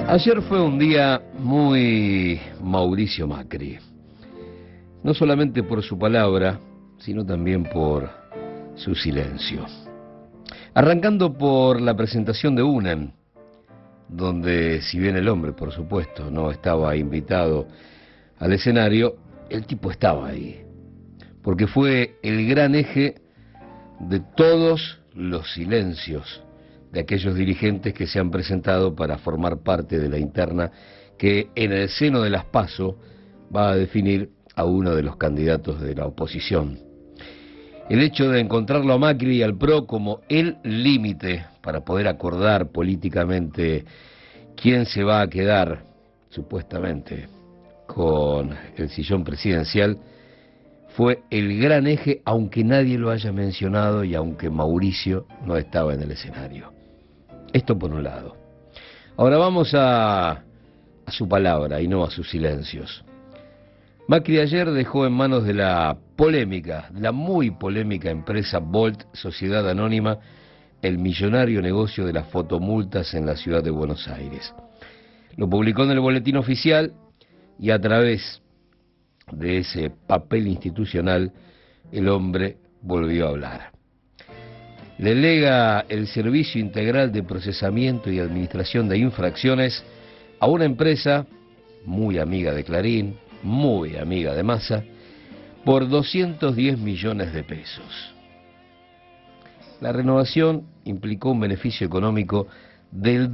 Ayer fue un día muy Mauricio Macri, no solamente por su palabra, sino también por su silencio. Arrancando por la presentación de UNEM, donde si bien el hombre, por supuesto, no estaba invitado al escenario, el tipo estaba ahí, porque fue el gran eje de todos los silencios de aquellos dirigentes que se han presentado para formar parte de la interna que en el seno de las PASO va a definir a uno de los candidatos de la oposición. El hecho de encontrarlo a Macri y al PRO como el límite para poder acordar políticamente quién se va a quedar, supuestamente, con el sillón presidencial, fue el gran eje, aunque nadie lo haya mencionado y aunque Mauricio no estaba en el escenario. Esto por un lado. Ahora vamos a su palabra y no a sus silencios. Macri ayer dejó en manos de la polémica, la muy polémica empresa Volt, Sociedad Anónima, el millonario negocio de las fotomultas en la ciudad de Buenos Aires. Lo publicó en el boletín oficial y a través de ese papel institucional el hombre volvió a hablar. Le lega el servicio integral de procesamiento y administración de infracciones a una empresa muy amiga de Clarín, muy amiga de Massa, por 210 millones de pesos. La renovación implicó un beneficio económico del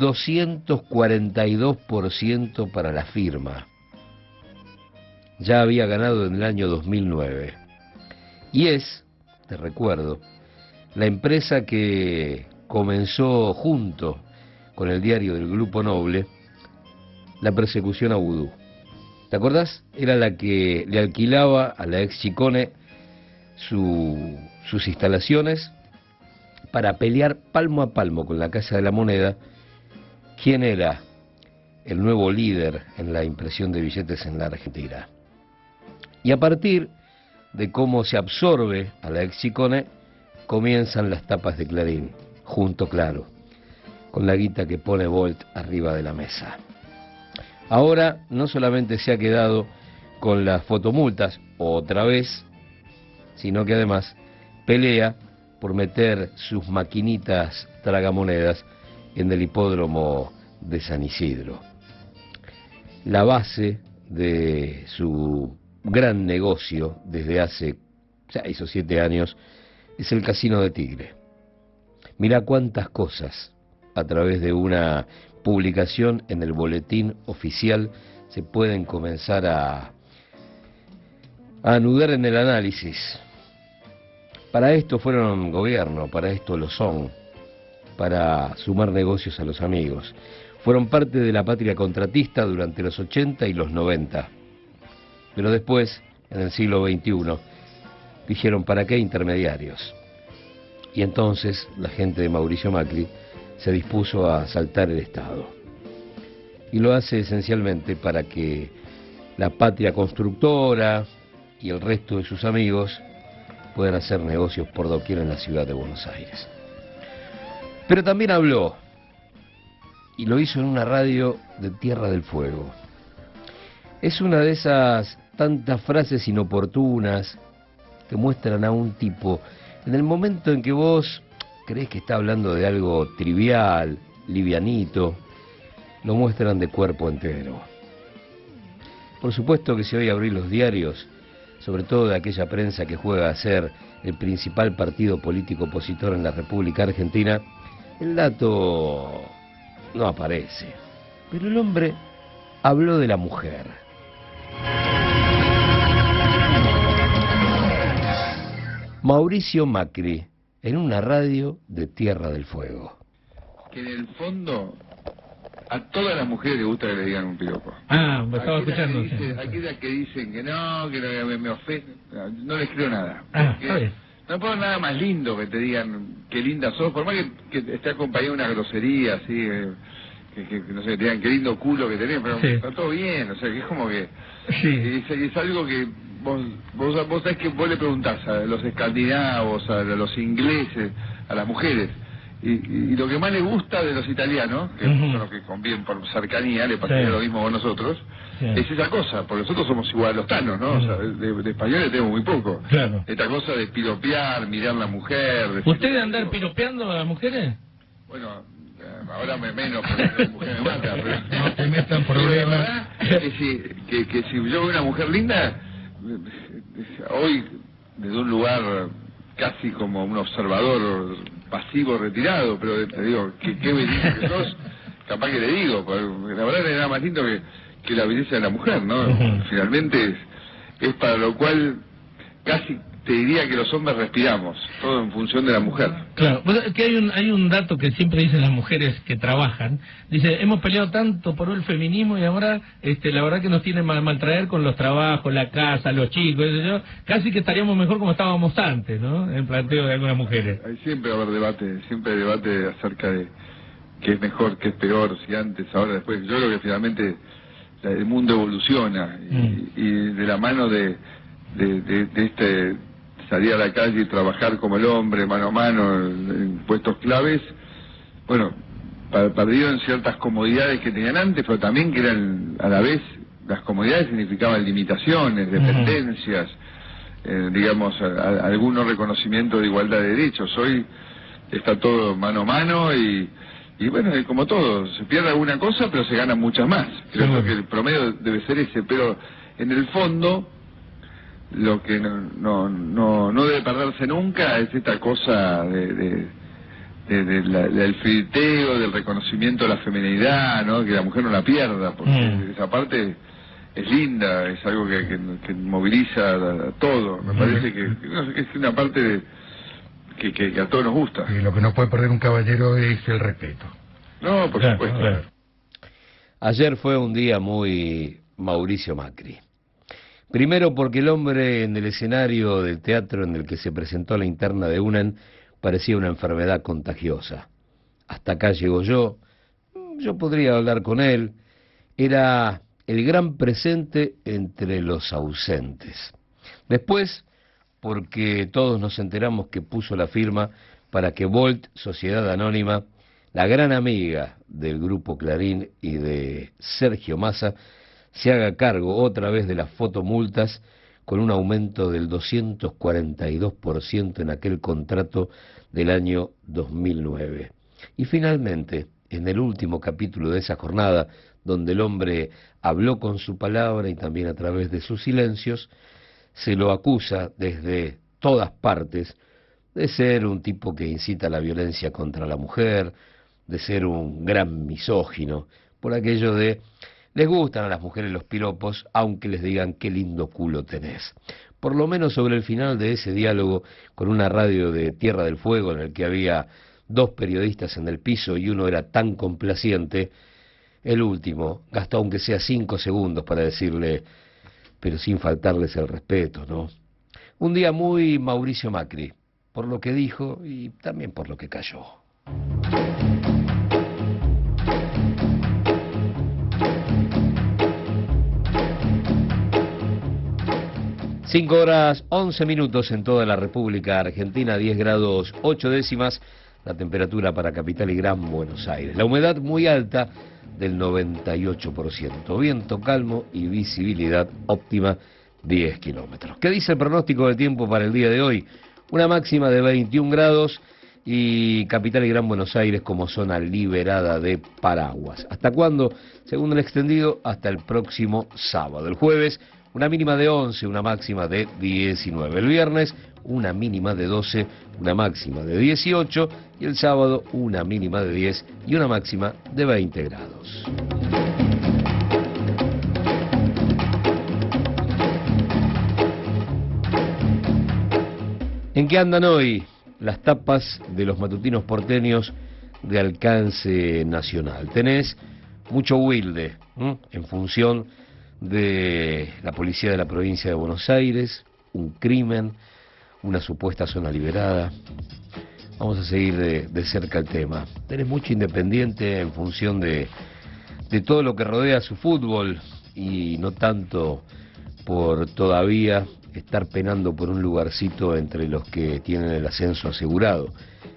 242% para la firma. Ya había ganado en el año 2009. Y es, te recuerdo, la empresa que comenzó junto con el diario del Grupo Noble la persecución a Vudú. ¿Te acordás? Era la que le alquilaba a la ex Chicone sus instalaciones para pelear palmo a palmo con la Casa de la Moneda quién era el nuevo líder en la impresión de billetes en la Argentina. Y a partir de cómo se absorbe a la ex Chicone, comienzan las tapas de Clarín, junto, claro, con la guita que pone Volt arriba de la mesa. Ahora no solamente se ha quedado con las fotomultas, otra vez, sino que además pelea por meter sus maquinitas tragamonedas en el hipódromo de San Isidro. La base de su gran negocio desde hace 6 o 7 años es el Casino de Tigre. Mirá cuántas cosas a través de una publicación en el boletín oficial se pueden comenzar a anudar en el análisis. Para esto fueron gobierno, para esto lo son, para sumar negocios a los amigos. Fueron parte de la patria contratista durante los 80 y los 90. Pero después, en el siglo XXI, dijeron, ¿para qué intermediarios? Y entonces la gente de Mauricio Macri se dispuso a asaltar el Estado. Y lo hace esencialmente para que la patria constructora y el resto de sus amigos puedan hacer negocios por doquier en la ciudad de Buenos Aires. Pero también habló, y lo hizo en una radio de Tierra del Fuego. Es una de esas tantas frases inoportunas que muestran a un tipo, en el momento en que vos creés que está hablando de algo trivial, livianito, lo muestran de cuerpo entero. Por supuesto que si hoy abrís los diarios, sobre todo de aquella prensa que juega a ser el principal partido político opositor en la República Argentina, el dato no aparece. Pero el hombre habló de la mujer. Mauricio Macri, en una radio de Tierra del Fuego. Que en el fondo, a todas las mujeres les gusta que le digan un piropo. Ah, me estaba escuchando. Aquellas que dicen que no me ofenden, no les creo nada. Está bien. No puedo nada más lindo que te digan qué linda sos, por más que esté acompañado de una grosería, así, que no sé, que te digan qué lindo culo que tenés, pero sí, está todo bien, o sea, que es como que... Sí. Es algo que... Vos sabés que vos le preguntás a los escandinavos, a los ingleses, a las mujeres, y lo que más le gusta de los italianos, que son los que conviven por cercanía, le pasaría lo mismo a nosotros, es esa cosa, porque nosotros somos igual a los tanos, ¿no? O sea, de españoles tenemos muy poco. Claro. Esta cosa de piropear, mirar a la mujer... ¿Usted de andar piropeando a las mujeres? Bueno, ahora menos, porque la mujer me mata, pero... No te metan problemas. Que si yo veo una mujer linda, hoy, desde un lugar casi como un observador pasivo retirado, pero te digo, qué belleza que sos, capaz que le digo, porque la verdad no hay nada más lindo que la belleza de la mujer, ¿no? Finalmente es para lo cual casi te diría que los hombres respiramos, todo en función de la mujer. Claro, que hay un dato que siempre dicen las mujeres que trabajan, dice, hemos peleado tanto por el feminismo y ahora la verdad que nos tienen maltraer con los trabajos, la casa, los chicos, casi que estaríamos mejor como estábamos antes, ¿no? En planteo de algunas mujeres. Hay siempre va a haber debate, siempre hay debate acerca de qué es mejor, qué es peor, si antes, ahora, después. Yo creo que finalmente el mundo evoluciona y de la mano de salir a la calle y trabajar como el hombre, mano a mano, en puestos claves, bueno, perdieron ciertas comodidades que tenían antes, pero también que eran, a la vez, las comodidades significaban limitaciones, dependencias, digamos, algunos reconocimientos de igualdad de derechos. Hoy está todo mano a mano y bueno, como todo, se pierde alguna cosa, pero se ganan muchas más. Creo que el promedio debe ser ese, pero en el fondo... Lo que no debe perderse nunca es esta cosa del flirteo, del reconocimiento de la feminidad, ¿no? Que la mujer no la pierda, porque esa parte es linda, es algo que moviliza a todo. Me parece que es una parte que a todos nos gusta. Y lo que no puede perder un caballero es el respeto. No, por supuesto. Claro. Ayer fue un día muy Mauricio Macri. Primero porque el hombre en el escenario del teatro en el que se presentó la interna de UNAN parecía una enfermedad contagiosa. Hasta acá llego yo podría hablar con él, era el gran presente entre los ausentes. Después, porque todos nos enteramos que puso la firma para que Volt, Sociedad Anónima, la gran amiga del Grupo Clarín y de Sergio Massa, se haga cargo otra vez de las fotomultas con un aumento del 242% en aquel contrato del año 2009. Y finalmente, en el último capítulo de esa jornada, donde el hombre habló con su palabra y también a través de sus silencios, se lo acusa desde todas partes de ser un tipo que incita a la violencia contra la mujer, de ser un gran misógino, por aquello de les gustan a las mujeres los piropos, aunque les digan qué lindo culo tenés. Por lo menos sobre el final de ese diálogo con una radio de Tierra del Fuego en el que había 2 periodistas en el piso y uno era tan complaciente, el último gastó aunque sea 5 segundos para decirle, pero sin faltarles el respeto, ¿no? Un día muy Mauricio Macri, por lo que dijo y también por lo que cayó. 5:11 en toda la República Argentina, 10 grados 8 décimas, la temperatura para Capital y Gran Buenos Aires. La humedad muy alta del 98%, viento calmo y visibilidad óptima 10 kilómetros. ¿Qué dice el pronóstico del tiempo para el día de hoy? Una máxima de 21 grados y Capital y Gran Buenos Aires como zona liberada de paraguas. ¿Hasta cuándo? Según el extendido, hasta el próximo sábado. El jueves, una mínima de 11, una máxima de 19. El viernes, una mínima de 12, una máxima de 18. Y el sábado, una mínima de 10 y una máxima de 20 grados. ¿En qué andan hoy las tapas de los matutinos porteños de alcance nacional? Tenés mucho Wilde, en función de la policía de la provincia de Buenos Aires, un crimen, una supuesta zona liberada. Vamos a seguir de cerca el tema. Tenés mucho Independiente en función de todo lo que rodea su fútbol y no tanto por todavía estar penando por un lugarcito entre los que tienen el ascenso asegurado.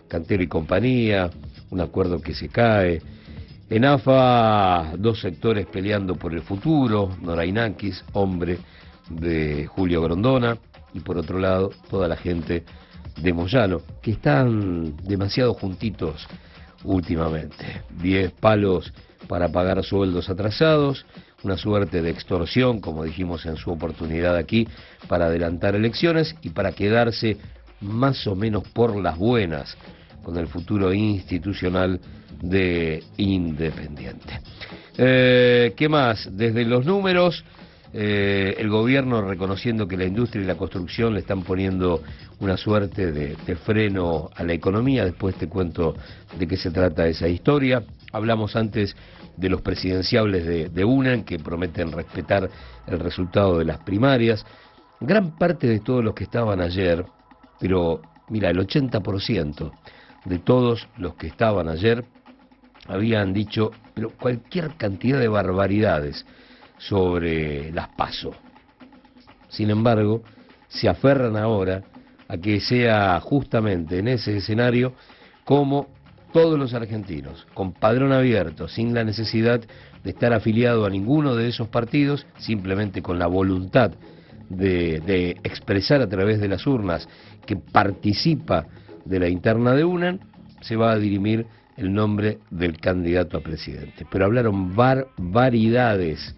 Cantero y compañía, un acuerdo que se cae. En AFA, dos sectores peleando por el futuro, Norainakis, hombre de Julio Grondona, y por otro lado, toda la gente de Moyano, que están demasiado juntitos últimamente. 10 palos para pagar sueldos atrasados, una suerte de extorsión, como dijimos en su oportunidad aquí, para adelantar elecciones y para quedarse más o menos por las buenas con el futuro institucional de Independiente. ¿Qué más? Desde los números, el gobierno reconociendo que la industria y la construcción le están poniendo una suerte de freno a la economía. Después te cuento de qué se trata esa historia. Hablamos antes de los presidenciables de UNAN, que prometen respetar el resultado de las primarias. Gran parte de todos los que estaban ayer, pero mira, el 80% de todos los que estaban ayer habían dicho pero cualquier cantidad de barbaridades sobre las PASO. Sin embargo, se aferran ahora a que sea justamente en ese escenario como todos los argentinos, con padrón abierto, sin la necesidad de estar afiliado a ninguno de esos partidos, simplemente con la voluntad de expresar a través de las urnas que participa de la interna de UNAN, se va a dirimir el nombre del candidato a presidente. Pero hablaron barbaridades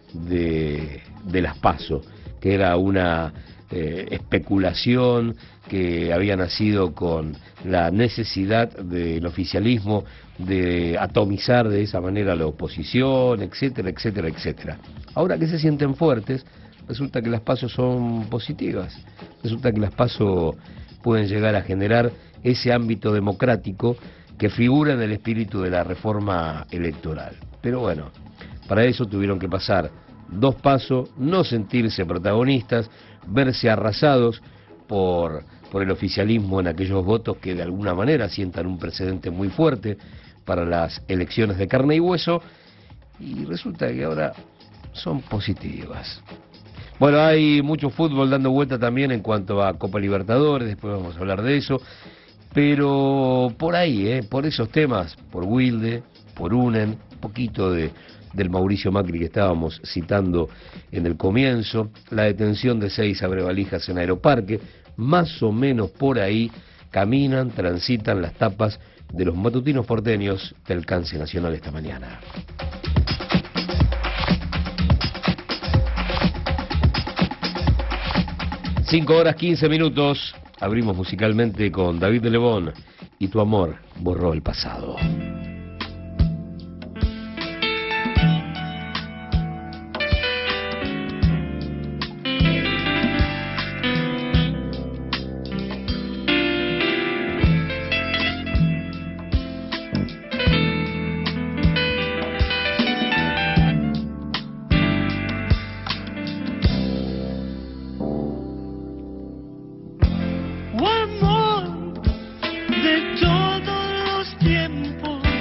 de las PASO, que era una especulación que había nacido con la necesidad del oficialismo de atomizar de esa manera a la oposición, etcétera, etcétera, etcétera. Ahora que se sienten fuertes, resulta que las PASO son positivas, resulta que las PASO pueden llegar a generar ese ámbito democrático que figura en el espíritu de la reforma electoral. Pero bueno, para eso tuvieron que pasar 2 pasos, no sentirse protagonistas, verse arrasados por el oficialismo en aquellos votos que de alguna manera sientan un precedente muy fuerte para las elecciones de carne y hueso, y resulta que ahora son positivas. Bueno, hay mucho fútbol dando vuelta también en cuanto a Copa Libertadores, después vamos a hablar de eso, pero por ahí, por esos temas, por Wilde, por UNEN, un poquito del Mauricio Macri que estábamos citando en el comienzo, la detención de 6 abrevalijas en Aeroparque, más o menos por ahí caminan, transitan las tapas de los matutinos porteños del Alcance Nacional esta mañana. Cinco horas 15 minutos, abrimos musicalmente con David de Lebón y Tu amor borró el pasado. Amor de todos los tiempos.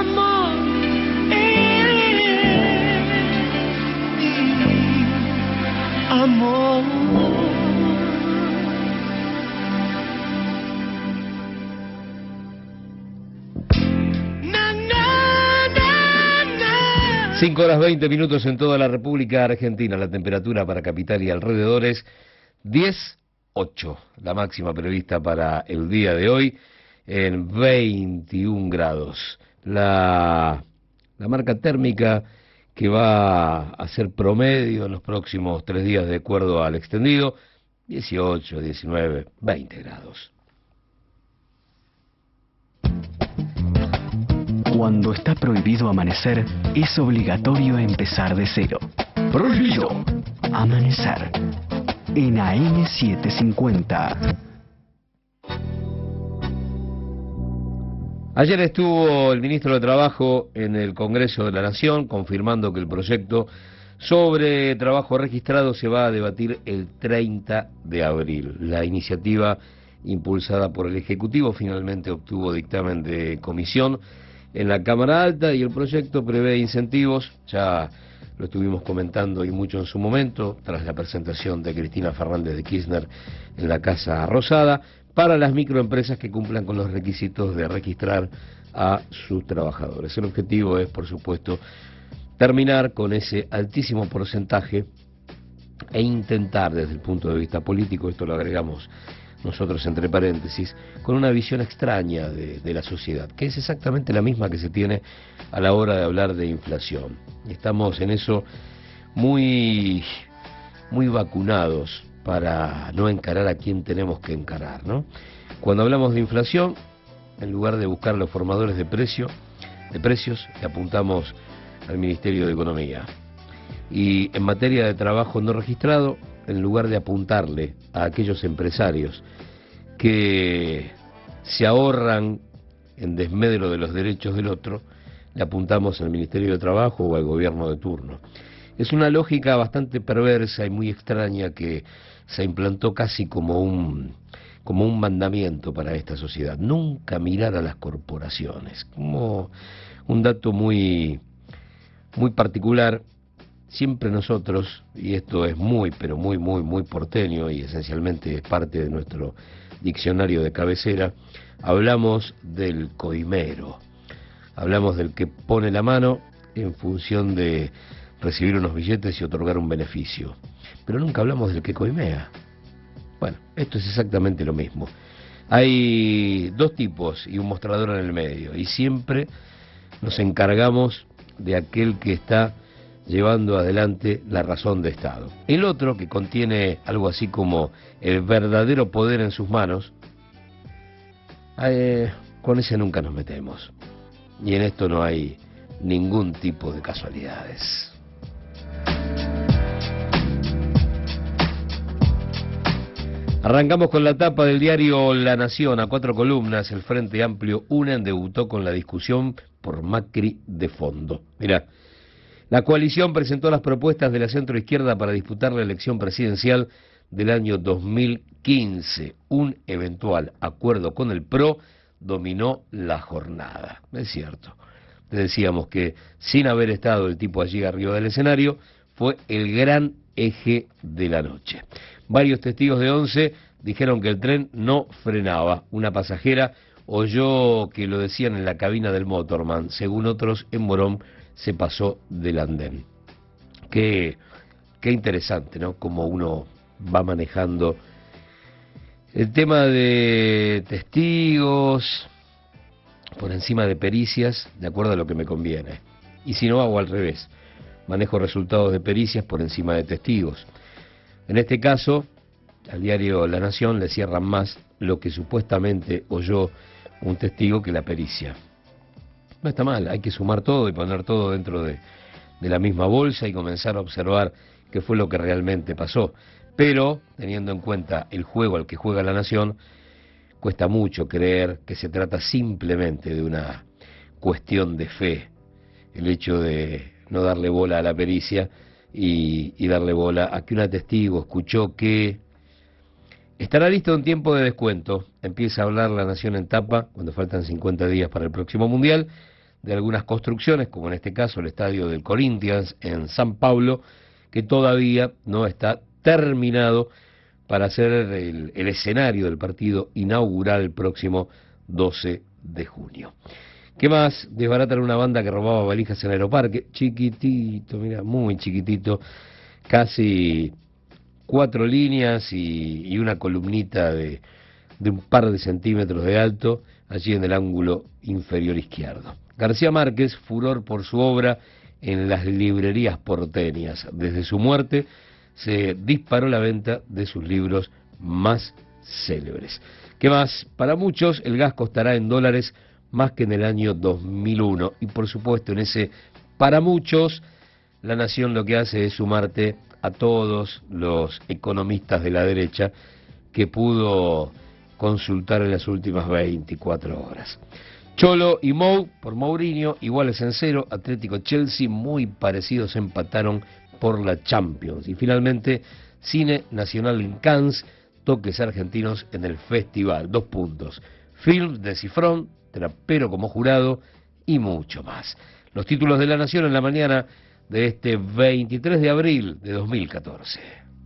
amor, amor. 5:20 en toda la República Argentina. La temperatura para capital y alrededores 10,8. La máxima prevista para el día de hoy en 21 grados. La marca térmica que va a ser promedio en los próximos 3 días de acuerdo al extendido, 18, 19, 20 grados. Cuando está prohibido amanecer, es obligatorio empezar de cero. Prohibido amanecer en AM750. Ayer estuvo el ministro de Trabajo en el Congreso de la Nación confirmando que el proyecto sobre trabajo registrado se va a debatir el 30 de abril. La iniciativa impulsada por el Ejecutivo finalmente obtuvo dictamen de comisión en la Cámara Alta y el proyecto prevé incentivos, ya lo estuvimos comentando y mucho en su momento, tras la presentación de Cristina Fernández de Kirchner en la Casa Rosada, para las microempresas que cumplan con los requisitos de registrar a sus trabajadores. El objetivo es, por supuesto, terminar con ese altísimo porcentaje e intentar, desde el punto de vista político, esto lo agregamos nosotros entre paréntesis, con una visión extraña de la sociedad, que es exactamente la misma que se tiene a la hora de hablar de inflación. Estamos en eso muy vacunados para no encarar a quien tenemos que encarar, ¿no? Cuando hablamos de inflación, en lugar de buscar a los formadores de precios, le apuntamos al Ministerio de Economía. Y en materia de trabajo no registrado, en lugar de apuntarle a aquellos empresarios que se ahorran en desmedro de los derechos del otro, le apuntamos al Ministerio de Trabajo o al gobierno de turno. Es una lógica bastante perversa y muy extraña que se implantó casi como un mandamiento para esta sociedad. Nunca mirar a las corporaciones. Como un dato muy particular. Siempre nosotros, y esto es muy porteño y esencialmente es parte de nuestro diccionario de cabecera, hablamos del coimero, hablamos del que pone la mano en función de recibir unos billetes y otorgar un beneficio, pero nunca hablamos del que coimea. Bueno, esto es exactamente lo mismo. Hay dos tipos y un mostrador en el medio, y siempre nos encargamos de aquel que está llevando adelante la razón de Estado. El otro, que contiene algo así como el verdadero poder en sus manos, con ese nunca nos metemos. Y en esto no hay ningún tipo de casualidades. Arrancamos con la tapa del diario La Nación. A 4 columnas, el Frente Amplio UNEN debutó con la discusión por Macri de fondo. Mirá. La coalición presentó las propuestas de la centroizquierda para disputar la elección presidencial del año 2015. Un eventual acuerdo con el PRO dominó la jornada. Es cierto. Te decíamos que sin haber estado el tipo allí arriba del escenario, fue el gran eje de la noche. Varios testigos de 11 dijeron que el tren no frenaba. Una pasajera oyó que lo decían en la cabina del Motorman. Según otros, en Morón se pasó del andén. Qué interesante, ¿no? Cómo uno va manejando el tema de testigos por encima de pericias, de acuerdo a lo que me conviene. Y si no, hago al revés. Manejo resultados de pericias por encima de testigos. En este caso, al diario La Nación le cierran más lo que supuestamente oyó un testigo que la pericia. No está mal, hay que sumar todo y poner todo dentro de la misma bolsa y comenzar a observar qué fue lo que realmente pasó. Pero, teniendo en cuenta el juego al que juega la Nación, cuesta mucho creer que se trata simplemente de una cuestión de fe. El hecho de no darle bola a la pericia y darle bola a que un testigo escuchó que estará listo un tiempo de descuento. Empieza a hablar La Nación en tapa, cuando faltan 50 días para el próximo Mundial, de algunas construcciones, como en este caso el estadio del Corinthians en San Pablo, que todavía no está terminado para ser el escenario del partido inaugural el próximo 12 de junio. ¿Qué más? Desbaratan una banda que robaba valijas en Aeroparque, chiquitito, mira, muy chiquitito, casi 4 líneas y una columnita de un par de centímetros de alto, allí en el ángulo inferior izquierdo. García Márquez, furor por su obra en las librerías porteñas. Desde su muerte se disparó la venta de sus libros más célebres. ¿Qué más? Para muchos el gas costará en dólares más que en el año 2001. Y por supuesto en ese para muchos, La Nación lo que hace es sumarte a todos los economistas de la derecha que pudo consultar en las últimas 24 horas. Cholo y Mou por Mourinho, iguales en 0, Atlético Chelsea muy parecidos, empataron por la Champions. Y finalmente, Cine Nacional en Cannes, toques argentinos en el festival, 2 puntos. Film de Cifrón, Trapero como jurado y mucho más. Los títulos de La Nación en la mañana de este 23 de abril de 2014.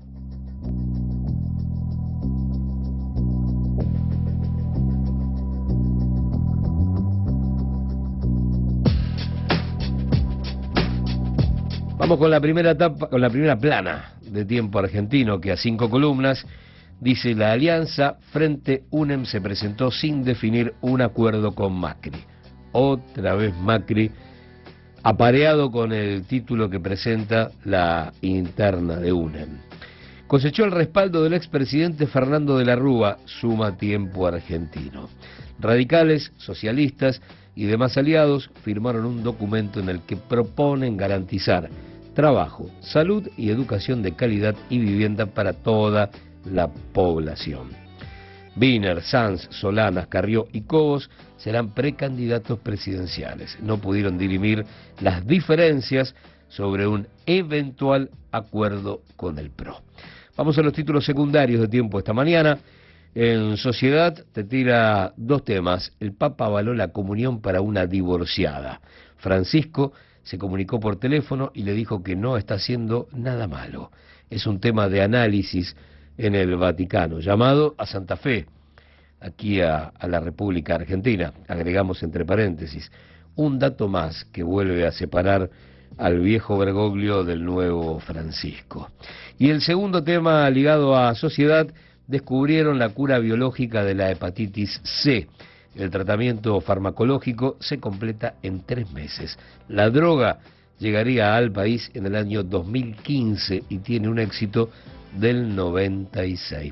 Vamos con la primera etapa, con la primera plana de Tiempo Argentino, que a 5 columnas dice: la alianza Frente UNEM se presentó sin definir un acuerdo con Macri. Otra vez Macri, apareado con el título que presenta la interna de UNEM. Cosechó el respaldo del expresidente Fernando de la Rúa, suma Tiempo Argentino. Radicales, socialistas y demás aliados firmaron un documento en el que proponen garantizar trabajo, salud y educación de calidad y vivienda para toda la población. Wiener, Sanz, Solanas, Carrió y Cobos serán precandidatos presidenciales. No pudieron dirimir las diferencias sobre un eventual acuerdo con el PRO. Vamos a los títulos secundarios de Tiempo esta mañana. En Sociedad te tira 2 temas. El Papa avaló la comunión para una divorciada. Francisco se comunicó por teléfono y le dijo que no está haciendo nada malo. Es un tema de análisis en el Vaticano, llamado a Santa Fe, aquí a la República Argentina. Agregamos entre paréntesis un dato más que vuelve a separar al viejo Bergoglio del nuevo Francisco. Y el segundo tema ligado a Sociedad: descubrieron la cura biológica de la hepatitis C. El tratamiento farmacológico se completa en 3 meses. La droga llegaría al país en el año 2015 y tiene un éxito del 96%.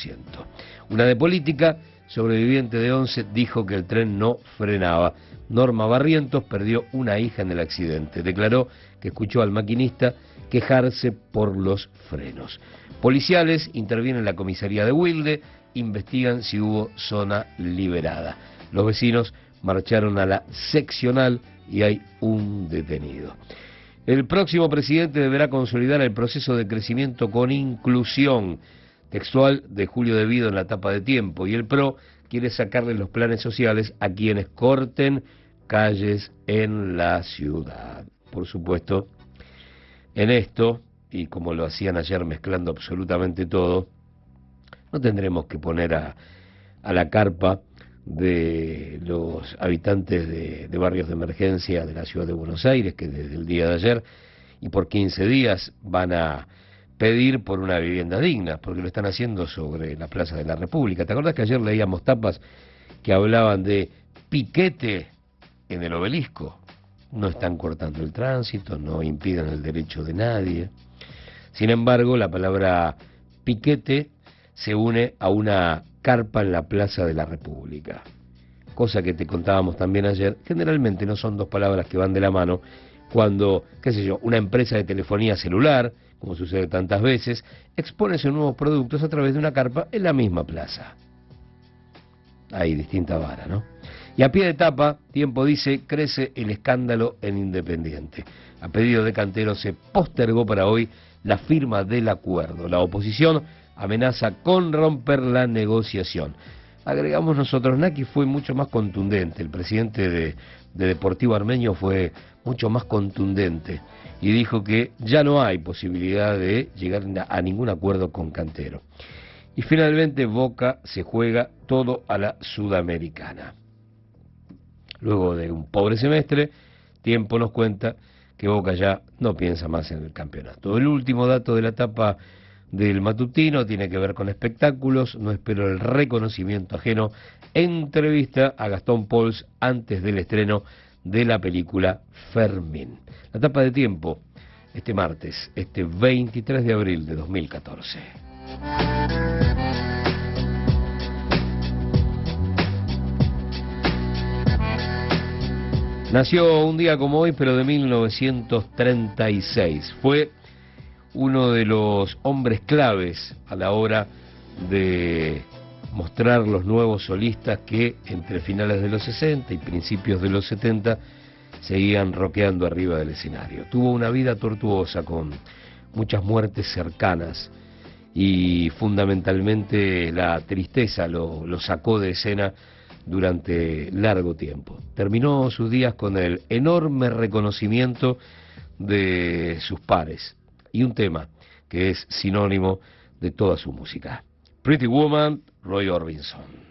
Una de política, sobreviviente de 11, dijo que el tren no frenaba. Norma Barrientos perdió una hija en el accidente. Declaró que escuchó al maquinista quejarse por los frenos. Policiales intervienen en la comisaría de Wilde, investigan si hubo zona liberada. Los vecinos marcharon a la seccional y hay un detenido. El próximo presidente deberá consolidar el proceso de crecimiento con inclusión. Textual de Julio De Vido en la tapa de Tiempo. Y el PRO quiere sacarle los planes sociales a quienes corten calles en la ciudad. Por supuesto, en esto, y como lo hacían ayer mezclando absolutamente todo, no tendremos que poner a la carpa de los habitantes de barrios de emergencia de la ciudad de Buenos Aires, que desde el día de ayer y por 15 días van a pedir por una vivienda digna, porque lo están haciendo sobre la Plaza de la República. ¿Te acordás que ayer leíamos tapas que hablaban de piquete en el Obelisco? No están cortando el tránsito, no impiden el derecho de nadie. Sin embargo, la palabra piquete se une a una carpa en la Plaza de la República. Cosa que te contábamos también ayer. Generalmente no son 2 palabras que van de la mano cuando, qué sé yo, una empresa de telefonía celular, como sucede tantas veces, expone sus nuevos productos a través de una carpa en la misma plaza. Hay distinta vara, ¿no? Y a pie de tapa, Tiempo dice: crece el escándalo en Independiente. A pedido de Cantero se postergó para hoy la firma del acuerdo. La oposición amenaza con romper la negociación. agregamos nosotros. Naki fue mucho más contundente, el presidente de Deportivo Armenio fue mucho más contundente y dijo que ya no hay posibilidad de llegar a ningún acuerdo con Cantero. Y finalmente Boca se juega todo a la Sudamericana. Luego de un pobre semestre, Tiempo nos cuenta que Boca ya no piensa más en el campeonato. El último dato de la etapa del matutino tiene que ver con espectáculos. No espero el reconocimiento ajeno. Entrevista a Gastón Pauls antes del estreno de la película Fermín. La etapa de Tiempo este martes, este 23 de abril de 2014. Nació un día como hoy, pero de 1936. Fue uno de los hombres claves a la hora de mostrar los nuevos solistas que entre finales de los 60 y principios de los 70 seguían rockeando arriba del escenario. Tuvo una vida tortuosa con muchas muertes cercanas y fundamentalmente la tristeza lo sacó de escena durante largo tiempo. Terminó sus días con el enorme reconocimiento de sus pares y un tema que es sinónimo de toda su música. Pretty Woman, Roy Orbison.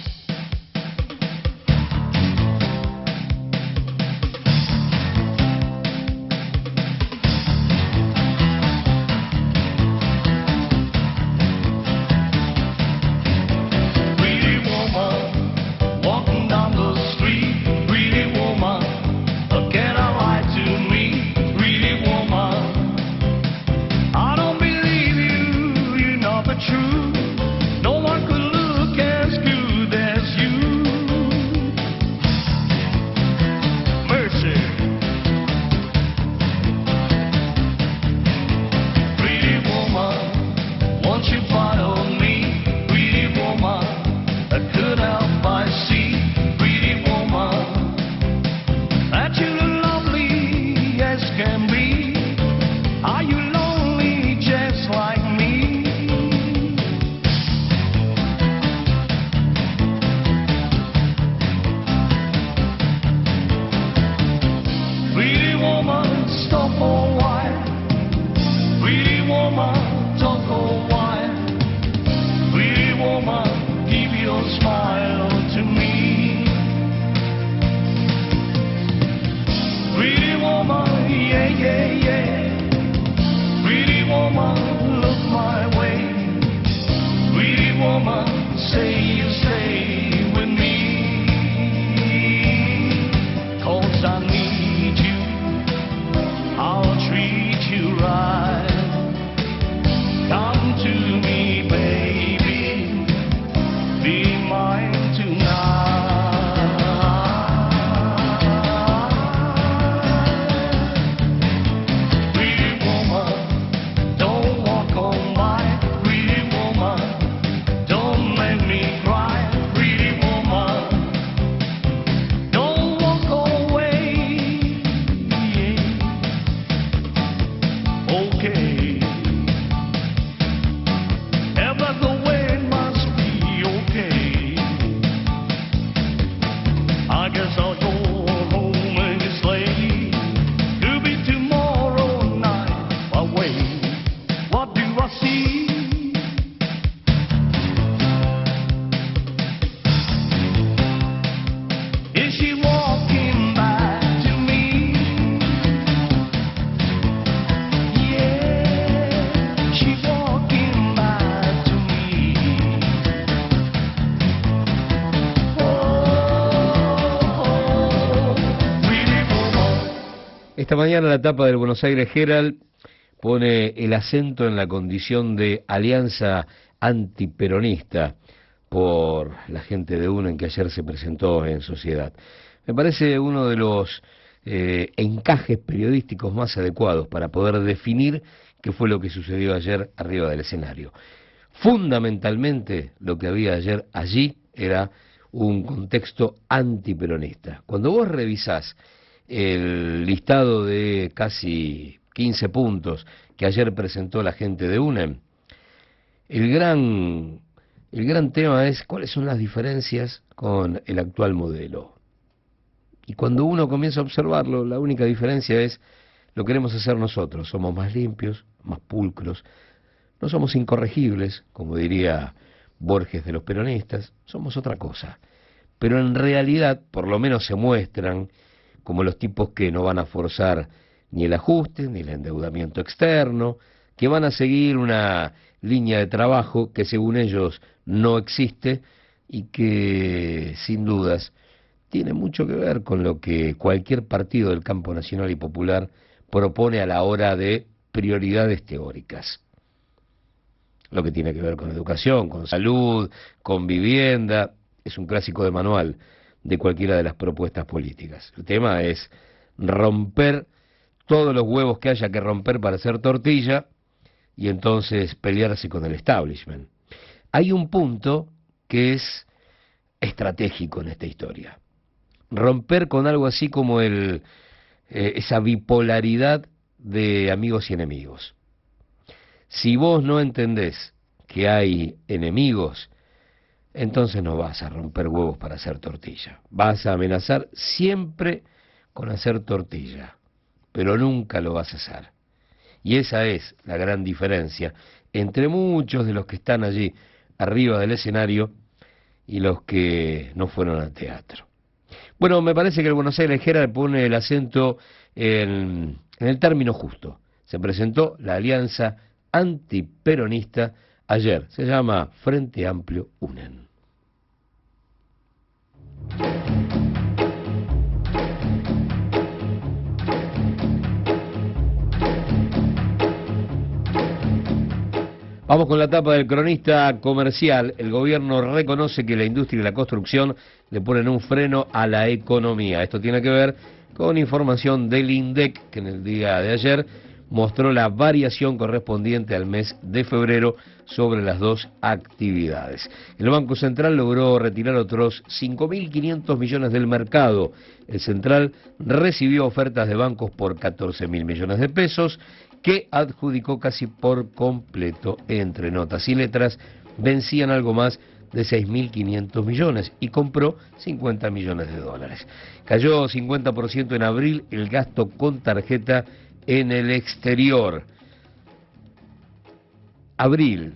Esta mañana la tapa del Buenos Aires Herald pone el acento en la condición de alianza antiperonista por la gente de UNE que ayer se presentó en Sociedad. Me parece uno de los encajes periodísticos más adecuados para poder definir qué fue lo que sucedió ayer arriba del escenario. Fundamentalmente lo que había ayer allí era un contexto antiperonista. Cuando vos revisás el listado de casi 15 puntos que ayer presentó la gente de UNEM, el gran El gran tema es cuáles son las diferencias con el actual modelo. Y cuando uno comienza a observarlo, la única diferencia es lo queremos hacer nosotros. Somos más limpios, más pulcros, no somos incorregibles, como diría Borges de los peronistas, somos otra cosa. Pero en realidad, por lo menos se muestran como los tipos que no van a forzar ni el ajuste, ni el endeudamiento externo, que van a seguir una línea de trabajo que según ellos no existe y que sin dudas tiene mucho que ver con lo que cualquier partido del campo nacional y popular propone a la hora de prioridades teóricas. Lo que tiene que ver con educación, con salud, con vivienda, es un clásico de manual de cualquiera de las propuestas políticas. El tema es romper todos los huevos que haya que romper para hacer tortilla y entonces pelearse con el establishment. Hay un punto que es estratégico en esta historia. Romper con algo así como esa bipolaridad de amigos y enemigos. Si vos no entendés que hay enemigos, entonces no vas a romper huevos para hacer tortilla. Vas a amenazar siempre con hacer tortilla, pero nunca lo vas a hacer. Y esa es la gran diferencia entre muchos de los que están allí arriba del escenario y los que no fueron al teatro. Bueno, me parece que el Buenos Aires Herald pone el acento en el término justo. Se presentó la alianza antiperonista ayer. Se llama Frente Amplio UNEN. Vamos con la tapa del Cronista Comercial. El gobierno reconoce que la industria y la construcción le ponen un freno a la economía. Esto tiene que ver con información del INDEC, que en el día de ayer mostró la variación correspondiente al mes de febrero sobre las dos actividades. El Banco Central logró retirar otros 5.500 millones del mercado. El Central recibió ofertas de bancos por 14.000 millones de pesos, que adjudicó casi por completo. Entre notas y letras vencían algo más de 6.500 millones y compró 50 millones de dólares. Cayó 50% en abril el gasto con tarjeta en el exterior. Abril.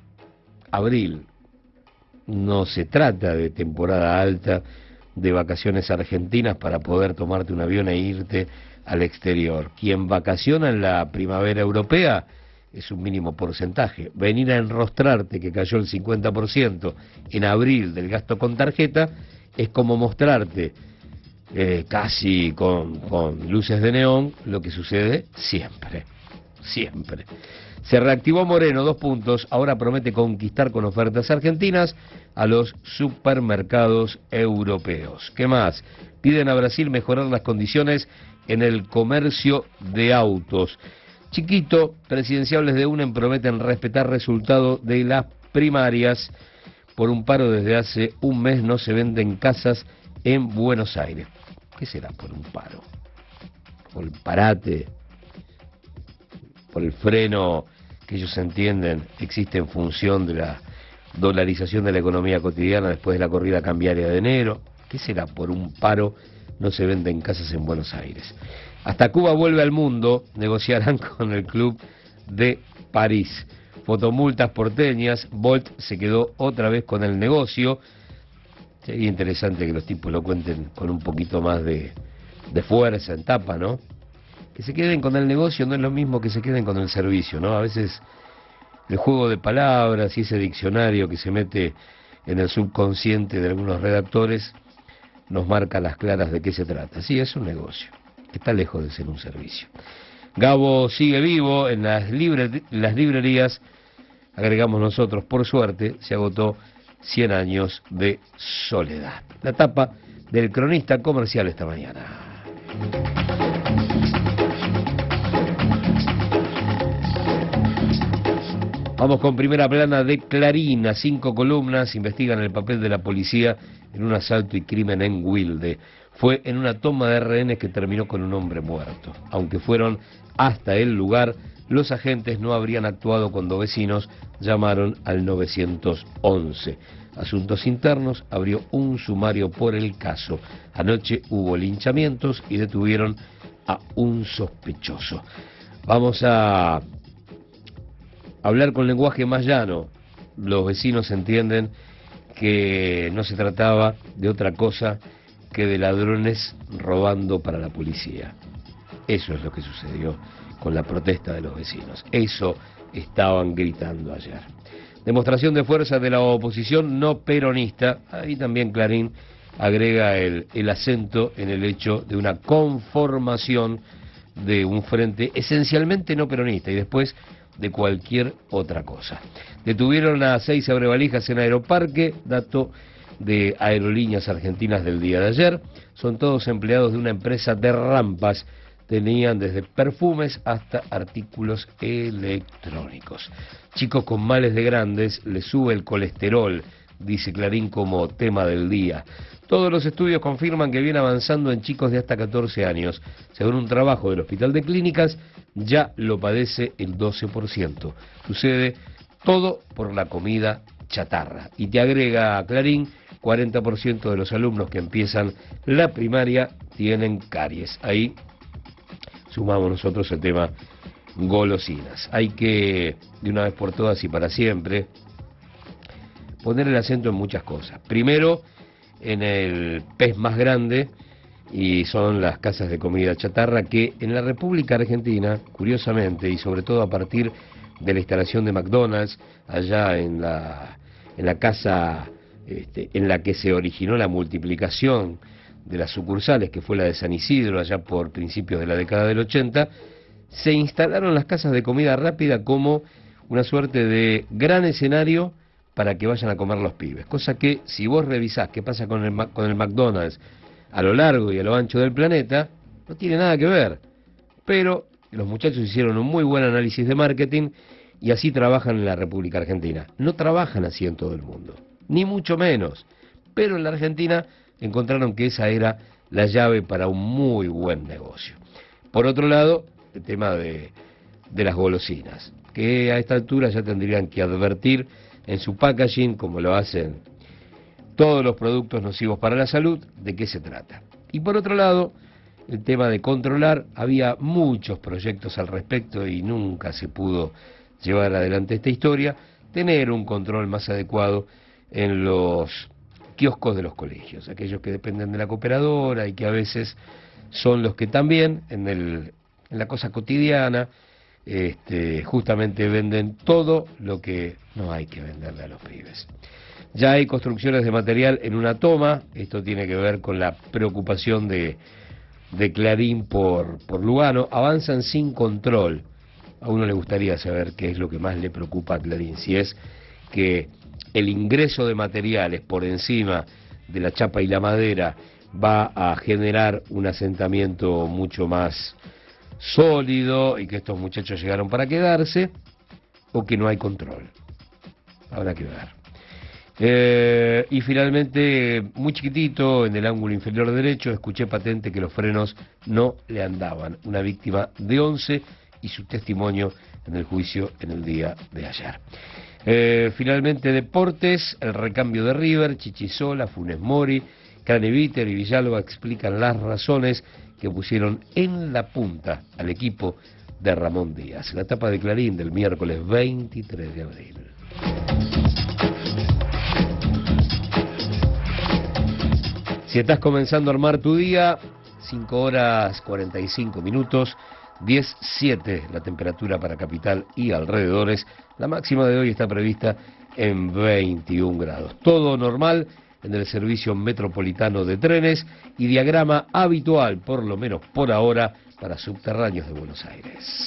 No se trata de temporada alta de vacaciones argentinas para poder tomarte un avión e irte al exterior. Quien vacaciona en la primavera europea es un mínimo porcentaje. Venir a enrostrarte que cayó el 50% en abril del gasto con tarjeta es como mostrarte casi con luces de neón lo que sucede siempre. Se reactivó Moreno, 2 puntos, ahora promete conquistar con ofertas argentinas a los supermercados europeos. ¿Qué más? Piden a Brasil mejorar las condiciones en el comercio de autos. Chiquito, presidenciables de UNEN prometen respetar resultado de las primarias. Por un paro desde hace un mes no se venden casas en Buenos Aires. ¿Qué será por un paro? ¿Por el parate? ¿Por el freno que ellos entienden existe en función de la dolarización de la economía cotidiana después de la corrida cambiaria de enero? ¿Qué será por un paro no se venden casas en Buenos Aires? Hasta Cuba vuelve al mundo, negociarán con el Club de París. Fotomultas porteñas, Bolt se quedó otra vez con el negocio. Sería interesante que los tipos lo cuenten con un poquito más de fuerza en tapa, ¿no? Que se queden con el negocio no es lo mismo que se queden con el servicio, ¿no? A veces el juego de palabras y ese diccionario que se mete en el subconsciente de algunos redactores nos marca las claras de qué se trata. Sí, es un negocio, está lejos de ser un servicio. Gabo sigue vivo en las librerías, agregamos nosotros, por suerte, se agotó 100 años de soledad. La tapa del Cronista Comercial esta mañana. Vamos con primera plana de Clarín. 5 columnas investigan el papel de la policía en un asalto y crimen en Wilde. Fue en una toma de rehenes que terminó con un hombre muerto. Aunque fueron hasta el lugar, los agentes no habrían actuado cuando vecinos llamaron al 911. Asuntos Internos abrió un sumario por el caso. Anoche hubo linchamientos y detuvieron a un sospechoso. Vamos a hablar con lenguaje más llano. Los vecinos entienden que no se trataba de otra cosa que de ladrones robando para la policía. Eso es lo que sucedió con la protesta de los vecinos. Eso estaban gritando ayer. Demostración de fuerza de la oposición no peronista. Ahí también Clarín agrega el acento en el hecho de una conformación de un frente esencialmente no peronista y después de cualquier otra cosa. Detuvieron a 6 abrevalijas en Aeroparque, dato de Aerolíneas Argentinas del día de ayer. Son todos empleados de una empresa de rampas. Tenían desde perfumes hasta artículos electrónicos. Chicos con males de grandes, les sube el colesterol, dice Clarín como tema del día. Todos los estudios confirman que viene avanzando en chicos de hasta 14 años. Según un trabajo del Hospital de Clínicas, ya lo padece el 12%. Sucede todo por la comida chatarra. Y te agrega a Clarín, 40% de los alumnos que empiezan la primaria tienen caries. Ahí sumamos nosotros el tema golosinas. Hay que, de una vez por todas y para siempre, poner el acento en muchas cosas. Primero, en el pez más grande, y son las casas de comida chatarra, que en la República Argentina, curiosamente, y sobre todo a partir de la instalación de McDonald's, allá en la casa en la que se originó la multiplicación de las sucursales, que fue la de San Isidro, allá por principios de la década del 80, se instalaron las casas de comida rápida como una suerte de gran escenario para que vayan a comer los pibes. Cosa que, si vos revisás qué pasa con el McDonald's a lo largo y a lo ancho del planeta, no tiene nada que ver. Pero los muchachos hicieron un muy buen análisis de marketing y así trabajan en la República Argentina. No trabajan así en todo el mundo, ni mucho menos. Pero en la Argentina encontraron que esa era la llave para un muy buen negocio. Por otro lado, el tema de las golosinas, que a esta altura ya tendrían que advertir en su packaging, como lo hacen todos los productos nocivos para la salud, de qué se trata. Y por otro lado, el tema de controlar, había muchos proyectos al respecto y nunca se pudo llevar adelante esta historia, tener un control más adecuado en los kioscos de los colegios, aquellos que dependen de la cooperadora y que a veces son los que también en la cosa cotidiana justamente venden todo lo que no hay que venderle a los pibes. Ya hay construcciones de material en una toma. Esto tiene que ver con la preocupación de Clarín por Lugano. Avanzan sin control. A uno le gustaría saber qué es lo que más le preocupa a Clarín, si es que el ingreso de materiales por encima de la chapa y la madera va a generar un asentamiento mucho más sólido y que estos muchachos llegaron para quedarse, o que no hay control. Habrá que ver. Y finalmente, muy chiquitito, en el ángulo inferior derecho, escuché patente que los frenos no le andaban. Una víctima de 11 y su testimonio en el juicio en el día de ayer. Finalmente, deportes, el recambio de River, Chichisola, Funes Mori, Craneviter y Villalba explican las razones que pusieron en la punta al equipo de Ramón Díaz. La tapa de Clarín del miércoles 23 de abril. Si estás comenzando a armar tu día, 5 horas 45 minutos, 10:07 la temperatura para capital y alrededores. La máxima de hoy está prevista en 21 grados. Todo normal en el servicio metropolitano de trenes y diagrama habitual, por lo menos por ahora, para subterráneos de Buenos Aires.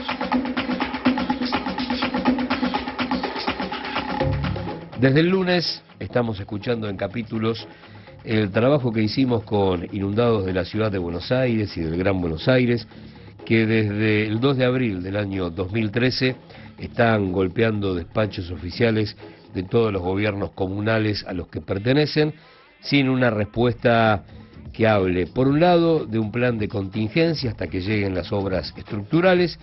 Desde el lunes estamos escuchando en capítulos el trabajo que hicimos con inundados de la ciudad de Buenos Aires y del Gran Buenos Aires, que desde el 2 de abril del año 2013 están golpeando despachos oficiales de todos los gobiernos comunales a los que pertenecen, sin una respuesta que hable, por un lado, de un plan de contingencia hasta que lleguen las obras estructurales,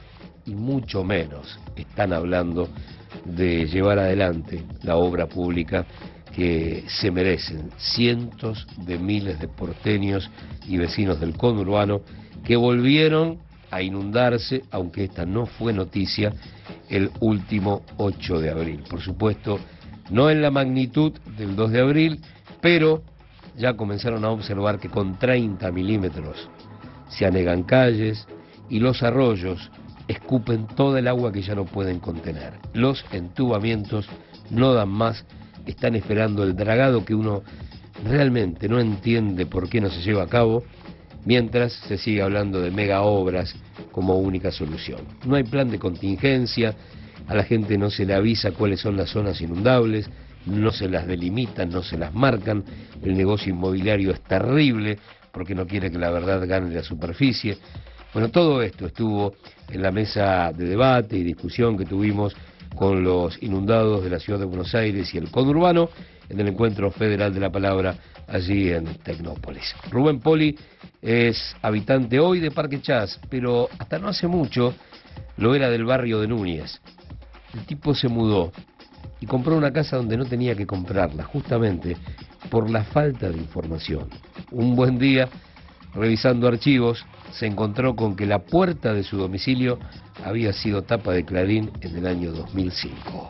y mucho menos están hablando de llevar adelante la obra pública que se merecen cientos de miles de porteños y vecinos del conurbano que volvieron a inundarse, aunque esta no fue noticia, el último 8 de abril. Por supuesto, no en la magnitud del 2 de abril, pero ya comenzaron a observar que con 30 milímetros se anegan calles y los arroyos escupen toda el agua que ya no pueden contener. Los entubamientos no dan más, están esperando el dragado que uno realmente no entiende por qué no se lleva a cabo, mientras se sigue hablando de mega obras como única solución. No hay plan de contingencia, a la gente no se le avisa cuáles son las zonas inundables, no se las delimitan, no se las marcan, el negocio inmobiliario es terrible porque no quiere que la verdad gane la superficie. Bueno, todo esto estuvo en la mesa de debate y discusión que tuvimos con los inundados de la ciudad de Buenos Aires y el conurbano en el Encuentro Federal de la Palabra allí en Tecnópolis. Rubén Poli es habitante hoy de Parque Chas, pero hasta no hace mucho lo era del barrio de Núñez. El tipo se mudó y compró una casa donde no tenía que comprarla, justamente por la falta de información. Un buen día, revisando archivos, se encontró con que la puerta de su domicilio había sido tapa de Clarín en el año 2005.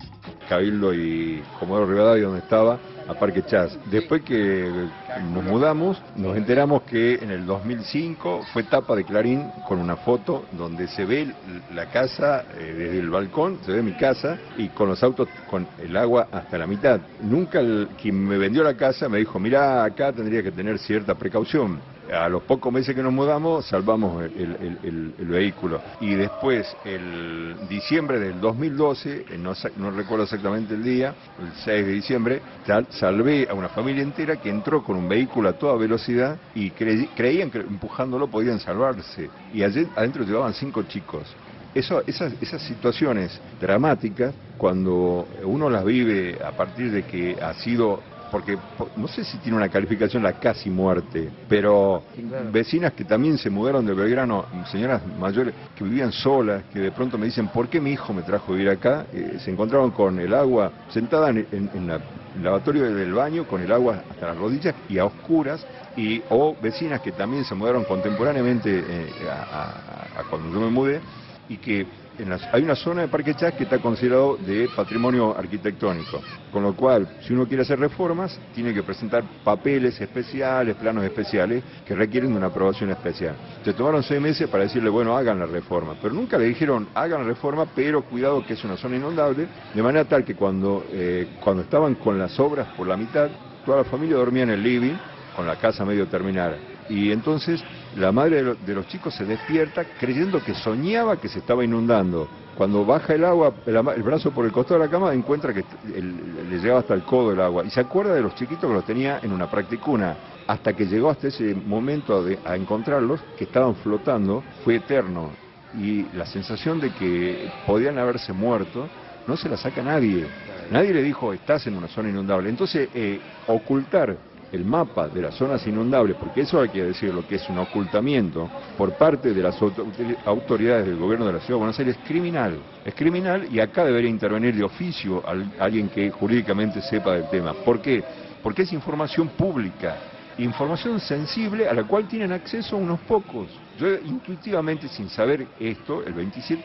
Cabildo y Comodoro Rivadavia, donde estaba, a Parque Chas. Después que nos mudamos, nos enteramos que en el 2005 fue tapa de Clarín con una foto donde se ve la casa desde el balcón, se ve mi casa y con los autos con el agua hasta la mitad. Nunca quien me vendió la casa me dijo, mirá, acá tendría que tener cierta precaución. A los pocos meses que nos mudamos, salvamos el vehículo. Y después, el diciembre del 2012, no recuerdo exactamente el día, el 6 de diciembre, salvé a una familia entera que entró con un vehículo a toda velocidad y creían que empujándolo podían salvarse. Y adentro llevaban 5 chicos. Esas situaciones dramáticas, cuando uno las vive a partir de que ha sido... Porque no sé si tiene una calificación la casi muerte, pero sí, claro. Vecinas que también se mudaron de Belgrano, señoras mayores que vivían solas, que de pronto me dicen, ¿por qué mi hijo me trajo a vivir acá? Se encontraron con el agua sentada en el lavatorio del baño, con el agua hasta las rodillas y a oscuras, o vecinas que también se mudaron contemporáneamente a cuando yo me mudé, y que hay una zona de Parque Chas que está considerado de patrimonio arquitectónico, con lo cual, si uno quiere hacer reformas, tiene que presentar papeles especiales, planos especiales, que requieren de una aprobación especial. Se tomaron 6 meses para decirle, bueno, hagan la reforma, pero nunca le dijeron, hagan la reforma, pero cuidado que es una zona inundable, de manera tal que cuando estaban con las obras por la mitad, toda la familia dormía en el living, con la casa medio terminada. Y entonces la madre de los chicos se despierta creyendo que soñaba que se estaba inundando. Cuando baja el agua, el brazo por el costado de la cama, encuentra que le llegaba hasta el codo el agua. Y se acuerda de los chiquitos que los tenía en una practicuna. Hasta que llegó hasta ese momento a encontrarlos, que estaban flotando, fue eterno. Y la sensación de que podían haberse muerto, no se la saca nadie. Nadie le dijo, estás en una zona inundable. Entonces, ocultar el mapa de las zonas inundables, porque eso hay que decirlo, que es un ocultamiento por parte de las autoridades del gobierno de la Ciudad de Buenos Aires, es criminal, y acá debería intervenir de oficio alguien que jurídicamente sepa del tema. ¿Por qué? Porque es información pública, información sensible a la cual tienen acceso unos pocos. Yo intuitivamente, sin saber esto, el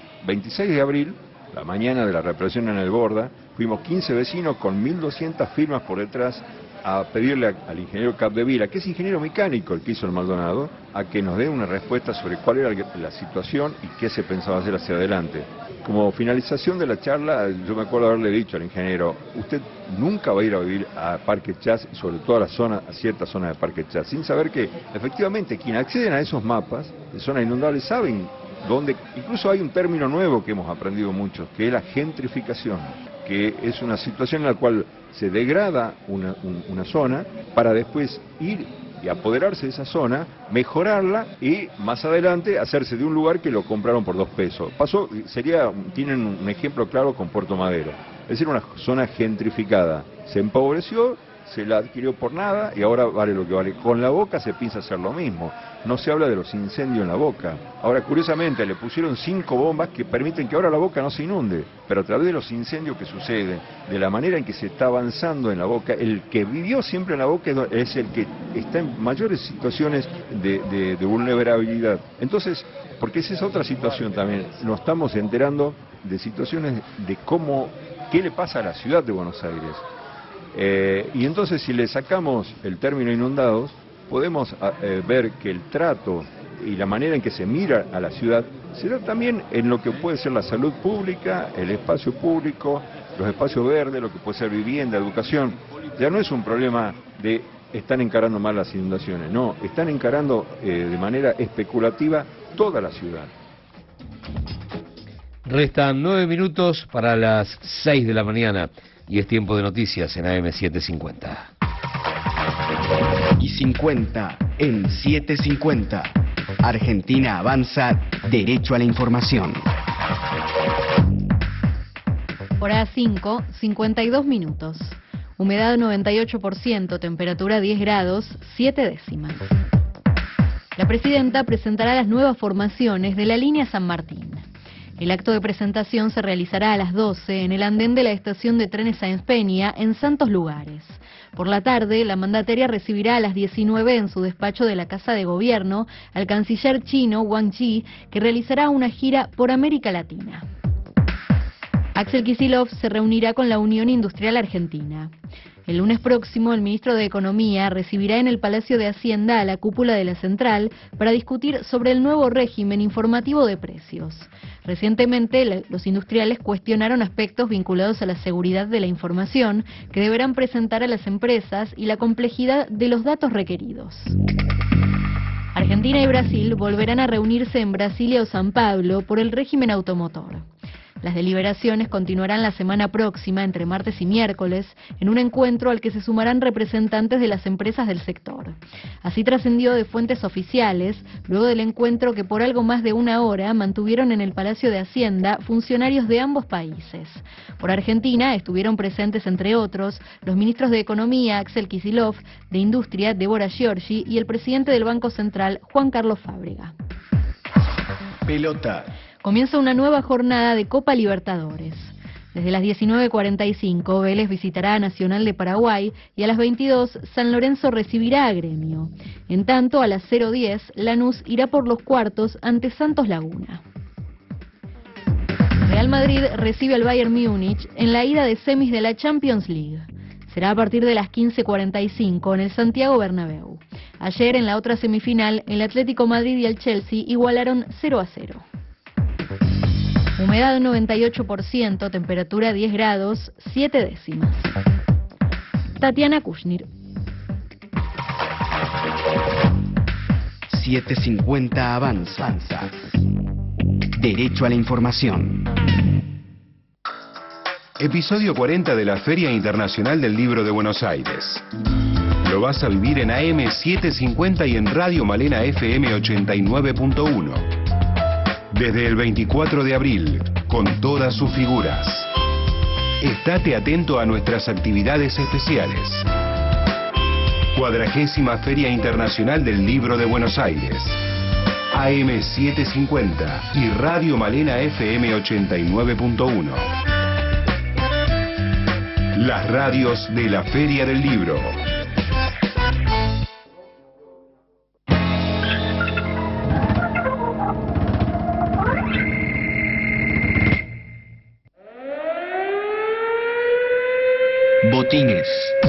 26 de abril, la mañana de la represión en el Borda, fuimos 15 vecinos con 1.200 firmas por detrás a pedirle al ingeniero Capdevila, que es ingeniero mecánico el que hizo el Maldonado, a que nos dé una respuesta sobre cuál era la situación y qué se pensaba hacer hacia adelante. Como finalización de la charla, yo me acuerdo haberle dicho al ingeniero, usted nunca va a ir a vivir a Parque Chas, y sobre todo a ciertas zonas de Parque Chas, sin saber que efectivamente quienes acceden a esos mapas de zonas inundables saben dónde. Incluso hay un término nuevo que hemos aprendido mucho, que es la gentrificación, que es una situación en la cual se degrada una zona para después ir y apoderarse de esa zona, mejorarla y más adelante hacerse de un lugar que lo compraron por 2 pesos. Tienen un ejemplo claro con Puerto Madero, es decir, una zona gentrificada. Se empobreció se la adquirió por nada y ahora vale lo que vale. Con la Boca se piensa hacer lo mismo. No se habla de los incendios en la Boca. Ahora, curiosamente, le pusieron 5 bombas que permiten que ahora la Boca no se inunde. Pero a través de los incendios que suceden, de la manera en que se está avanzando en la Boca, el que vivió siempre en la Boca es el que está en mayores situaciones de vulnerabilidad. Entonces, porque esa es otra situación también, nos estamos enterando de situaciones de qué le pasa a la ciudad de Buenos Aires. Y entonces, si le sacamos el término inundados, podemos ver que el trato y la manera en que se mira a la ciudad se da también en lo que puede ser la salud pública, el espacio público, los espacios verdes, lo que puede ser vivienda, educación. Ya no es un problema de están encarando mal las inundaciones, no, están encarando de manera especulativa toda la ciudad. Restan 9 minutos para las 6 de la mañana y es tiempo de noticias en AM750. Y 50 en 750. Argentina avanza derecho a la información. Hora 5, 52 minutos. Humedad 98%, temperatura 10 grados, 7 décimas. La presidenta presentará las nuevas formaciones de la línea San Martín. El acto de presentación se realizará a las 12 en el andén de la estación de trenes Sáenz Peña, en Santos Lugares. Por la tarde, la mandataria recibirá a las 19 en su despacho de la Casa de Gobierno al canciller chino Wang Yi, que realizará una gira por América Latina. Axel Kicillof se reunirá con la Unión Industrial Argentina. El lunes próximo, el ministro de Economía recibirá en el Palacio de Hacienda a la cúpula de la central para discutir sobre el nuevo régimen informativo de precios. Recientemente, los industriales cuestionaron aspectos vinculados a la seguridad de la información que deberán presentar a las empresas y la complejidad de los datos requeridos. Argentina y Brasil volverán a reunirse en Brasilia o San Pablo por el régimen automotor. Las deliberaciones continuarán la semana próxima, entre martes y miércoles, en un encuentro al que se sumarán representantes de las empresas del sector. Así trascendió de fuentes oficiales, luego del encuentro que por algo más de una hora mantuvieron en el Palacio de Hacienda funcionarios de ambos países. Por Argentina estuvieron presentes, entre otros, los ministros de Economía, Axel Kicillof, de Industria, Débora Giorgi, y el presidente del Banco Central, Juan Carlos Fábrega. Pelota. Comienza una nueva jornada de Copa Libertadores. Desde las 19:45, Vélez visitará a Nacional de Paraguay y a las 22, San Lorenzo recibirá a Gremio. En tanto, a las 0:10, Lanús irá por los cuartos ante Santos Laguna. Real Madrid recibe al Bayern Múnich en la ida de semis de la Champions League. Será a partir de las 15:45 en el Santiago Bernabéu. Ayer, en la otra semifinal, el Atlético Madrid y el Chelsea igualaron 0-0. Humedad 98%, temperatura 10 grados, 7 décimas. Tatiana Kushnir. 750 avanza. Derecho a la información. Episodio 40 de la Feria Internacional del Libro de Buenos Aires. Lo vas a vivir en AM750 y en Radio Malena FM 89.1. Desde el 24 de abril, con todas sus figuras. Estate atento a nuestras actividades especiales. 40ª Feria Internacional del Libro de Buenos Aires. AM750 y Radio Malena FM 89.1. Las radios de la Feria del Libro. Botines.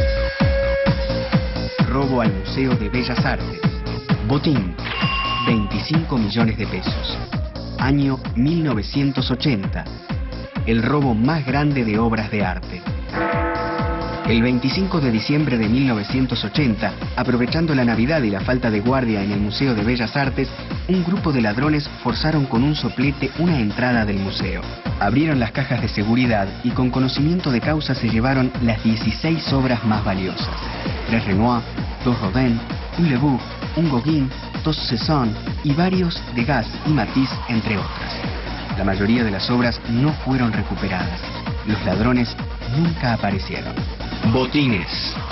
Robo al Museo de Bellas Artes. Botín. 25 millones de pesos. Año 1980. El robo más grande de obras de arte. El 25 de diciembre de 1980, aprovechando la Navidad y la falta de guardia en el Museo de Bellas Artes, un grupo de ladrones forzaron con un soplete una entrada del museo. Abrieron las cajas de seguridad y con conocimiento de causa se llevaron las 16 obras más valiosas. 3 Renoir, 2 Rodin, un Le Bourg, un Gauguin, 2 Cezanne y varios de Gas y Matisse, entre otras. La mayoría de las obras no fueron recuperadas. Los ladrones nunca aparecieron. Botines.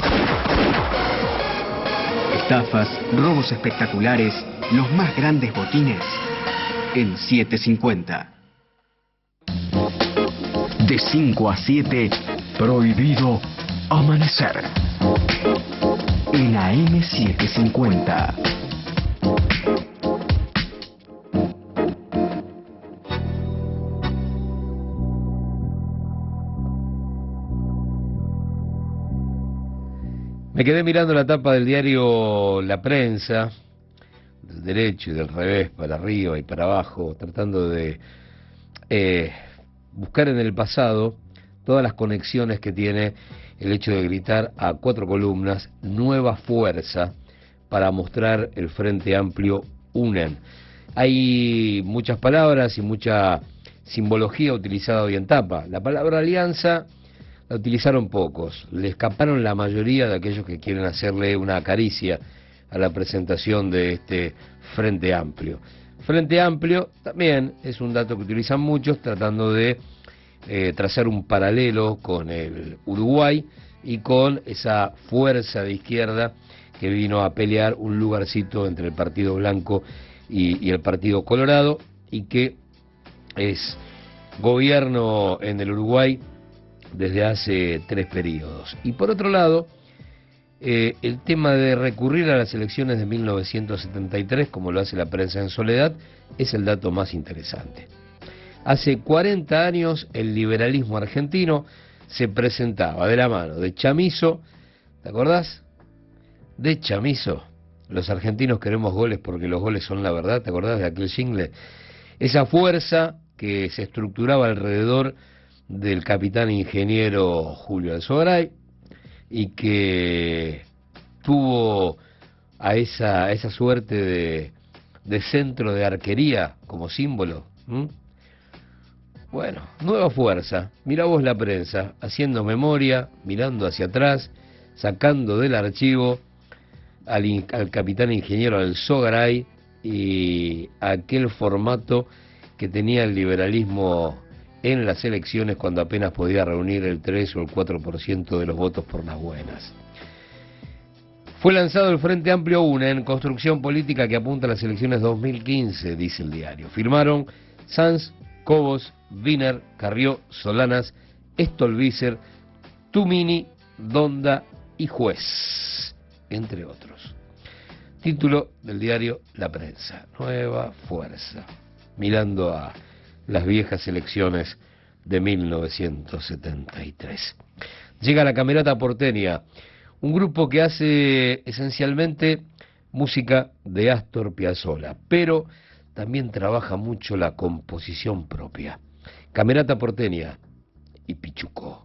Estafas, robos espectaculares, los más grandes botines en 750. De 5 a 7, prohibido amanecer. En AM750. Me quedé mirando la tapa del diario La Prensa, del derecho y del revés, para arriba y para abajo, tratando de buscar en el pasado todas las conexiones que tiene el hecho de gritar a 4 columnas nueva fuerza para mostrar el Frente Amplio unen. Hay muchas palabras y mucha simbología utilizada hoy en tapa. La palabra alianza la utilizaron pocos, le escaparon la mayoría de aquellos que quieren hacerle una caricia a la presentación de este Frente Amplio. Frente Amplio también es un dato que utilizan muchos, tratando de trazar un paralelo con el Uruguay y con esa fuerza de izquierda que vino a pelear un lugarcito entre el Partido Blanco y el Partido Colorado, y que es gobierno en el Uruguay desde hace 3 periodos. Y por otro lado, el tema de recurrir a las elecciones de 1973, como lo hace La Prensa en Soledad, es el dato más interesante. Hace 40 años el liberalismo argentino se presentaba de la mano de Chamizo, ¿te acordás? De Chamizo. Los argentinos queremos goles porque los goles son la verdad, ¿te acordás de aquel jingle? Esa fuerza que se estructuraba alrededor del capitán ingeniero Julio Alzogaray y que tuvo a esa suerte de centro de arquería como símbolo. Bueno, nueva fuerza. Mirá vos La Prensa, haciendo memoria, mirando hacia atrás, sacando del archivo al capitán ingeniero Alzogaray y aquel formato que tenía el liberalismo en las elecciones cuando apenas podía reunir el 3 o el 4% de los votos por las buenas. Fue lanzado el Frente Amplio UNE en construcción política que apunta a las elecciones 2015, dice el diario. Firmaron Sanz, Cobos, Wiener, Carrió, Solanas, Stolbizer, Tumini, Donda y Juez, entre otros. Título del diario La Prensa, Nueva Fuerza, mirando a las viejas elecciones de 1973. Llega la Camerata Porteña, un grupo que hace esencialmente música de Astor Piazzolla, pero también trabaja mucho la composición propia. Camerata Porteña y Pichuco.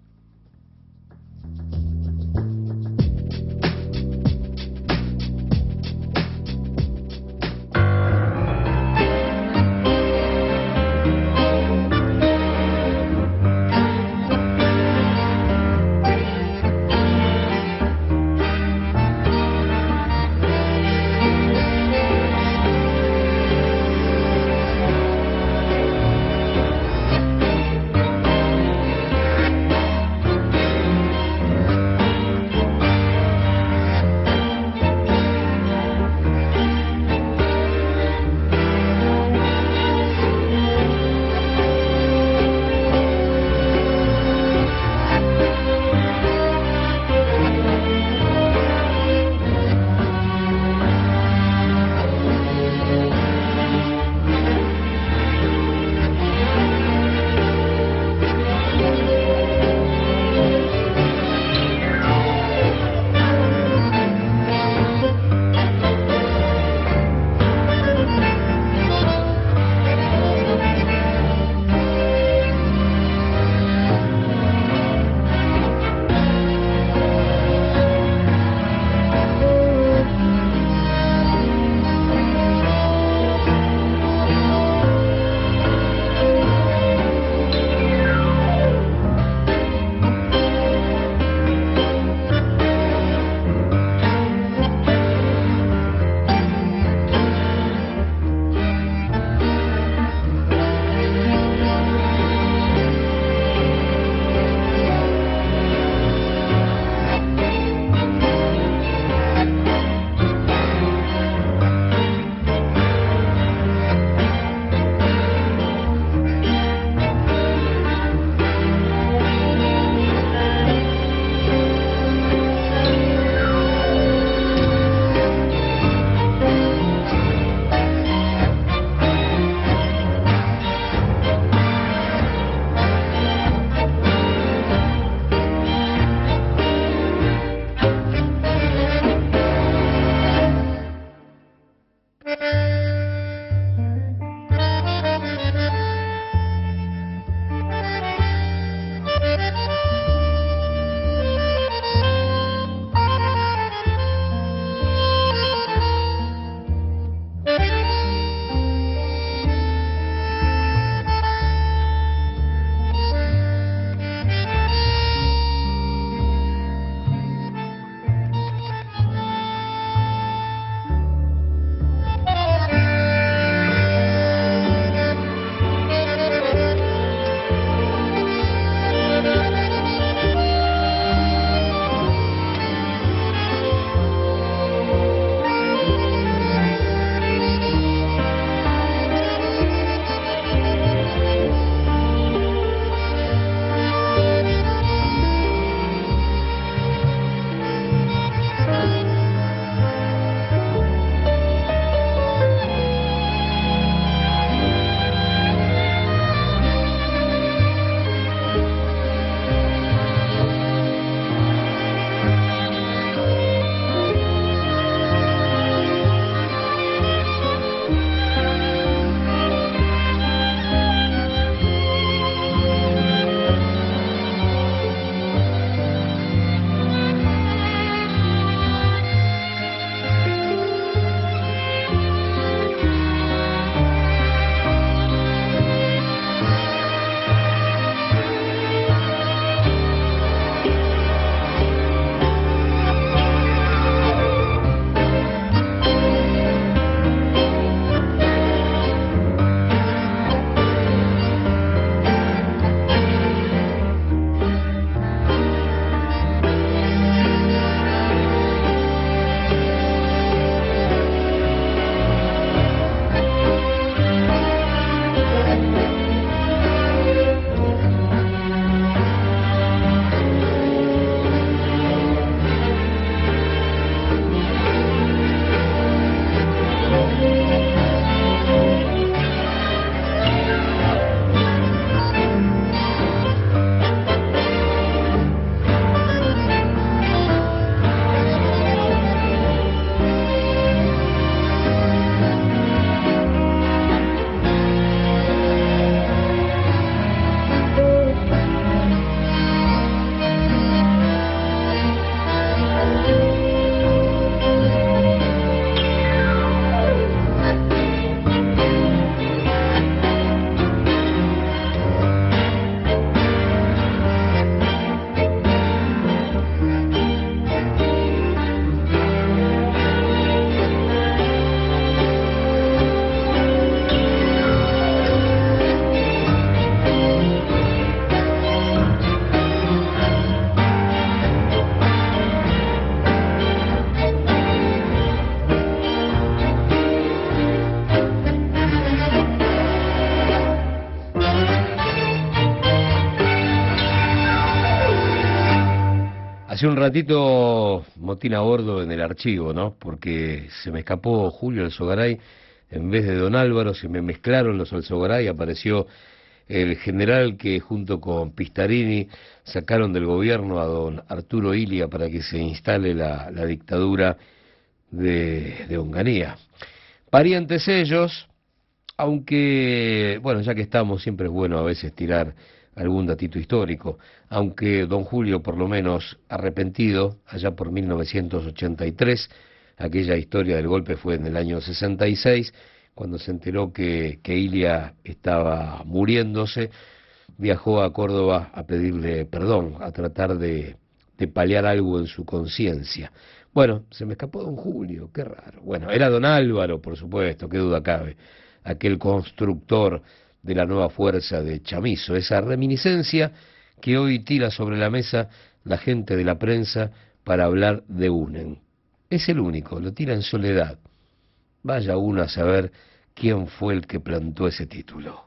Hace un ratito motín a bordo en el archivo, ¿no? Porque se me escapó Julio Alzogaray, en vez de don Álvaro se me mezclaron los Alzogaray, apareció el general que junto con Pistarini sacaron del gobierno a don Arturo Illia para que se instale la dictadura de Onganía. Parientes ellos, aunque, bueno, ya que estamos, siempre es bueno a veces tirar algún datito histórico, aunque don Julio, por lo menos arrepentido, allá por 1983, aquella historia del golpe fue en el año 66, cuando se enteró que Illia estaba muriéndose, viajó a Córdoba a pedirle perdón, a tratar de paliar algo en su conciencia. Bueno, se me escapó don Julio, qué raro. Bueno, era don Álvaro, por supuesto, qué duda cabe, aquel constructor de la nueva fuerza de Chamizo, esa reminiscencia que hoy tira sobre la mesa la gente de la prensa para hablar de UNEN. Es el único, lo tira en soledad. Vaya uno a saber quién fue el que plantó ese título.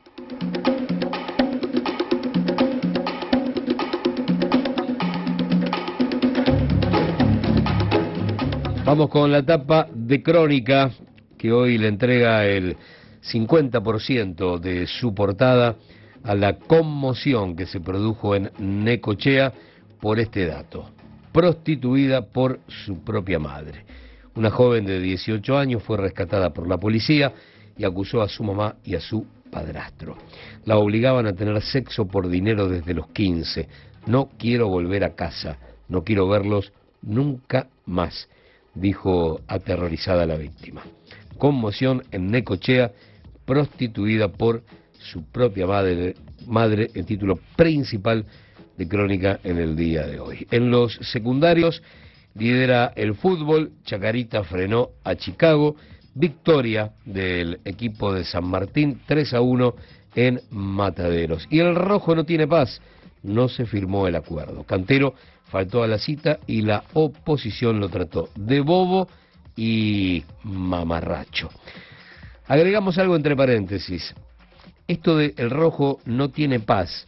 Vamos con la tapa de Crónica, que hoy le entrega el 50% de su portada a la conmoción que se produjo en Necochea por este dato. Prostituida por su propia madre. Una joven de 18 años fue rescatada por la policía y acusó a su mamá y a su padrastro. La obligaban a tener sexo por dinero desde los 15. No quiero volver a casa, no quiero verlos nunca más, dijo aterrorizada la víctima. Conmoción en Necochea, prostituida por su propia madre, el título principal de Crónica en el día de hoy. En los secundarios lidera el fútbol, Chacarita frenó a Chicago, victoria del equipo de San Martín 3-1 en Mataderos. Y el rojo no tiene paz, no se firmó el acuerdo. Cantero faltó a la cita y la oposición lo trató de bobo y mamarracho. Agregamos algo entre paréntesis. Esto de el rojo no tiene paz.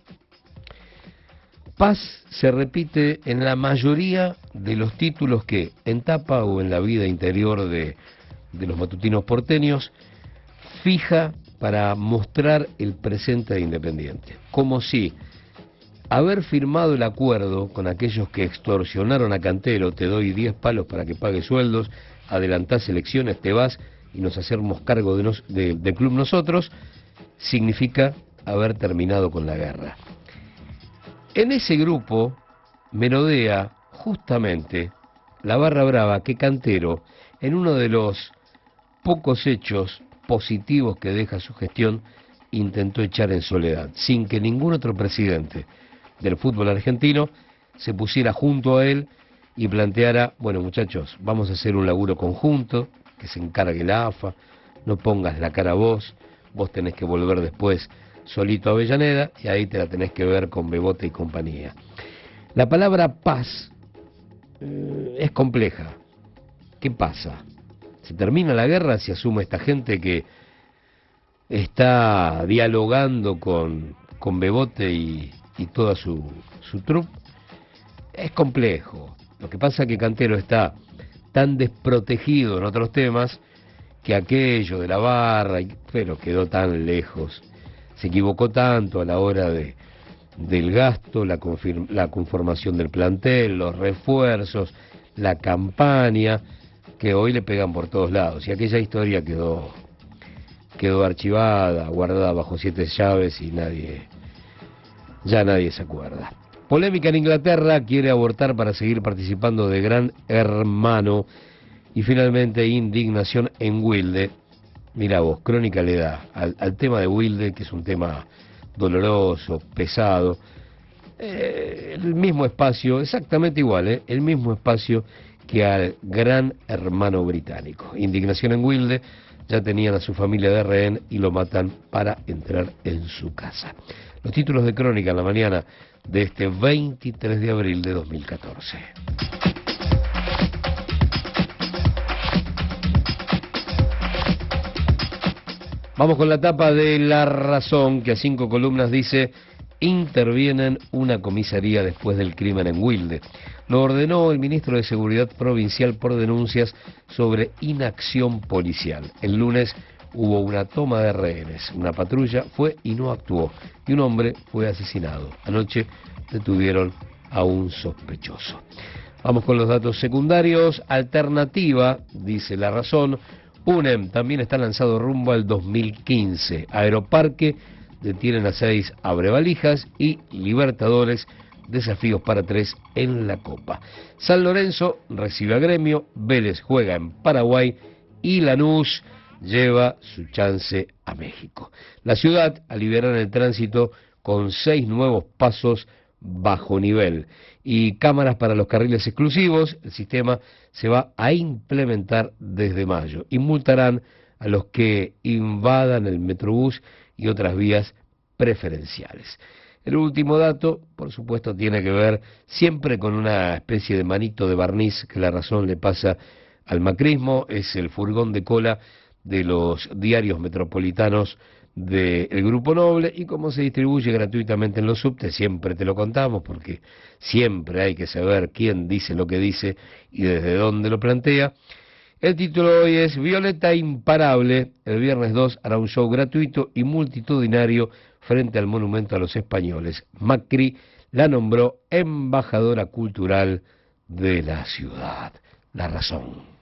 Paz se repite en la mayoría de los títulos que en tapa o en la vida interior de los matutinos porteños fija para mostrar el presente de Independiente. Como si haber firmado el acuerdo con aquellos que extorsionaron a Cantero, te doy 10 palos para que pague sueldos, adelantás elecciones, te vas y nos hacemos cargo del club nosotros, significa haber terminado con la guerra. En ese grupo merodea justamente la barra brava que Cantero, en uno de los pocos hechos positivos que deja su gestión, intentó echar en soledad, sin que ningún otro presidente del fútbol argentino se pusiera junto a él y planteara, bueno muchachos, vamos a hacer un laburo conjunto, que se encargue la AFA, no pongas la cara vos tenés que volver después solito a Avellaneda y ahí te la tenés que ver con Bebote y compañía. La palabra paz es compleja. ¿Qué pasa? ¿Se termina la guerra si asume esta gente que está dialogando con Bebote y toda su troupe? Es complejo. Lo que pasa es que Cantero está tan desprotegido en otros temas que aquello de la barra, pero quedó tan lejos. Se equivocó tanto a la hora del gasto, la conformación del plantel, los refuerzos, la campaña, que hoy le pegan por todos lados. Y aquella historia quedó archivada, guardada bajo 7 llaves y ya nadie se acuerda. Polémica en Inglaterra, quiere abortar para seguir participando de Gran Hermano. Y finalmente indignación en Wilde. Mira vos, Crónica le da al tema de Wilde, que es un tema doloroso, pesado, el mismo espacio, exactamente igual, el mismo espacio que al Gran Hermano británico. Indignación en Wilde, ya tenían a su familia de rehén y lo matan para entrar en su casa. Los títulos de Crónica en la mañana de este 23 de abril de 2014. Vamos con la tapa de La Razón, que a 5 columnas dice: intervienen una comisaría después del crimen en Wilde. Lo ordenó el ministro de Seguridad Provincial por denuncias sobre inacción policial. El lunes hubo una toma de rehenes. Una patrulla fue y no actuó, y un hombre fue asesinado. Anoche detuvieron a un sospechoso. Vamos con los datos secundarios. Alternativa, dice La Razón. UNEM también está lanzado rumbo al 2015. Aeroparque detienen a 6 abrevalijas y Libertadores, desafíos para 3 en la Copa. San Lorenzo recibe a Gremio, Vélez juega en Paraguay y Lanús lleva su chance a México. La ciudad aliviará el tránsito con 6 nuevos pasos bajo nivel y cámaras para los carriles exclusivos. El sistema se va a implementar desde mayo y multarán a los que invadan el Metrobús y otras vías preferenciales. El último dato, por supuesto, tiene que ver siempre con una especie de manito de barniz que La Razón le pasa al macrismo. Es el furgón de cola de los diarios metropolitanos del Grupo Noble, y como se distribuye gratuitamente en los subtes, siempre te lo contamos, porque siempre hay que saber quién dice lo que dice y desde dónde lo plantea. El título hoy es Violeta Imparable. El viernes 2 hará un show gratuito y multitudinario frente al monumento a los españoles. Macri la nombró embajadora cultural de la ciudad. La Razón.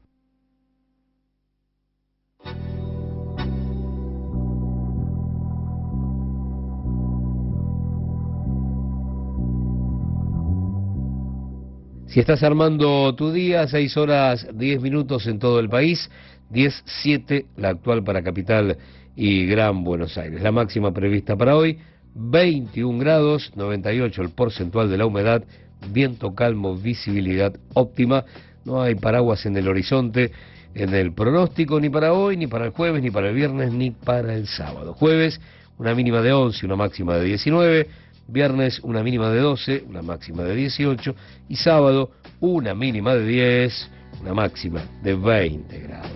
Si estás armando tu día, 6 horas 10 minutos en todo el país, 10:07 la actual para Capital y Gran Buenos Aires. La máxima prevista para hoy, 21 grados, 98 el porcentual de la humedad, viento calmo, visibilidad óptima, no hay paraguas en el horizonte, en el pronóstico, ni para hoy, ni para el jueves, ni para el viernes, ni para el sábado. Jueves, una mínima de 11, una máxima de 19, viernes una mínima de 12, una máxima de 18, y sábado una mínima de 10, una máxima de 20 grados.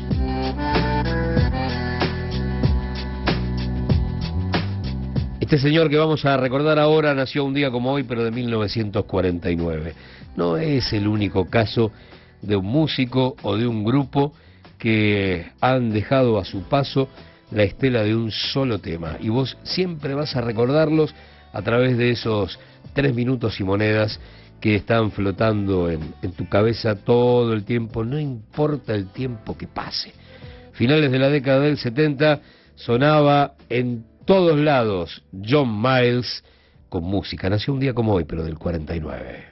Este señor que vamos a recordar ahora nació un día como hoy, pero de 1949. No es el único caso de un músico o de un grupo que han dejado a su paso la estela de un solo tema, y vos siempre vas a recordarlos a través de esos 3 minutos y monedas que están flotando en tu cabeza todo el tiempo, no importa el tiempo que pase. Finales de la década del 70 sonaba en todos lados John Miles con música. Nació un día como hoy, pero del 49.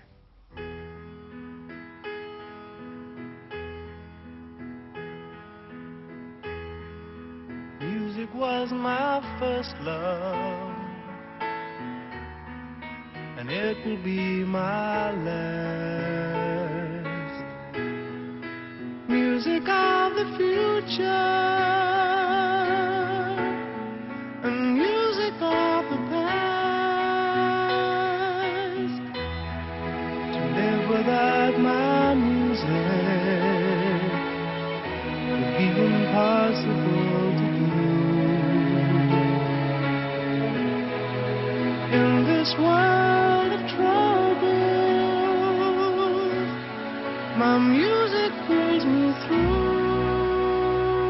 Music was my first love, and it will be my last. Music of the future, and music of the past. To live without my music would be impossible to do. In this world of troubles, my music pulls me through.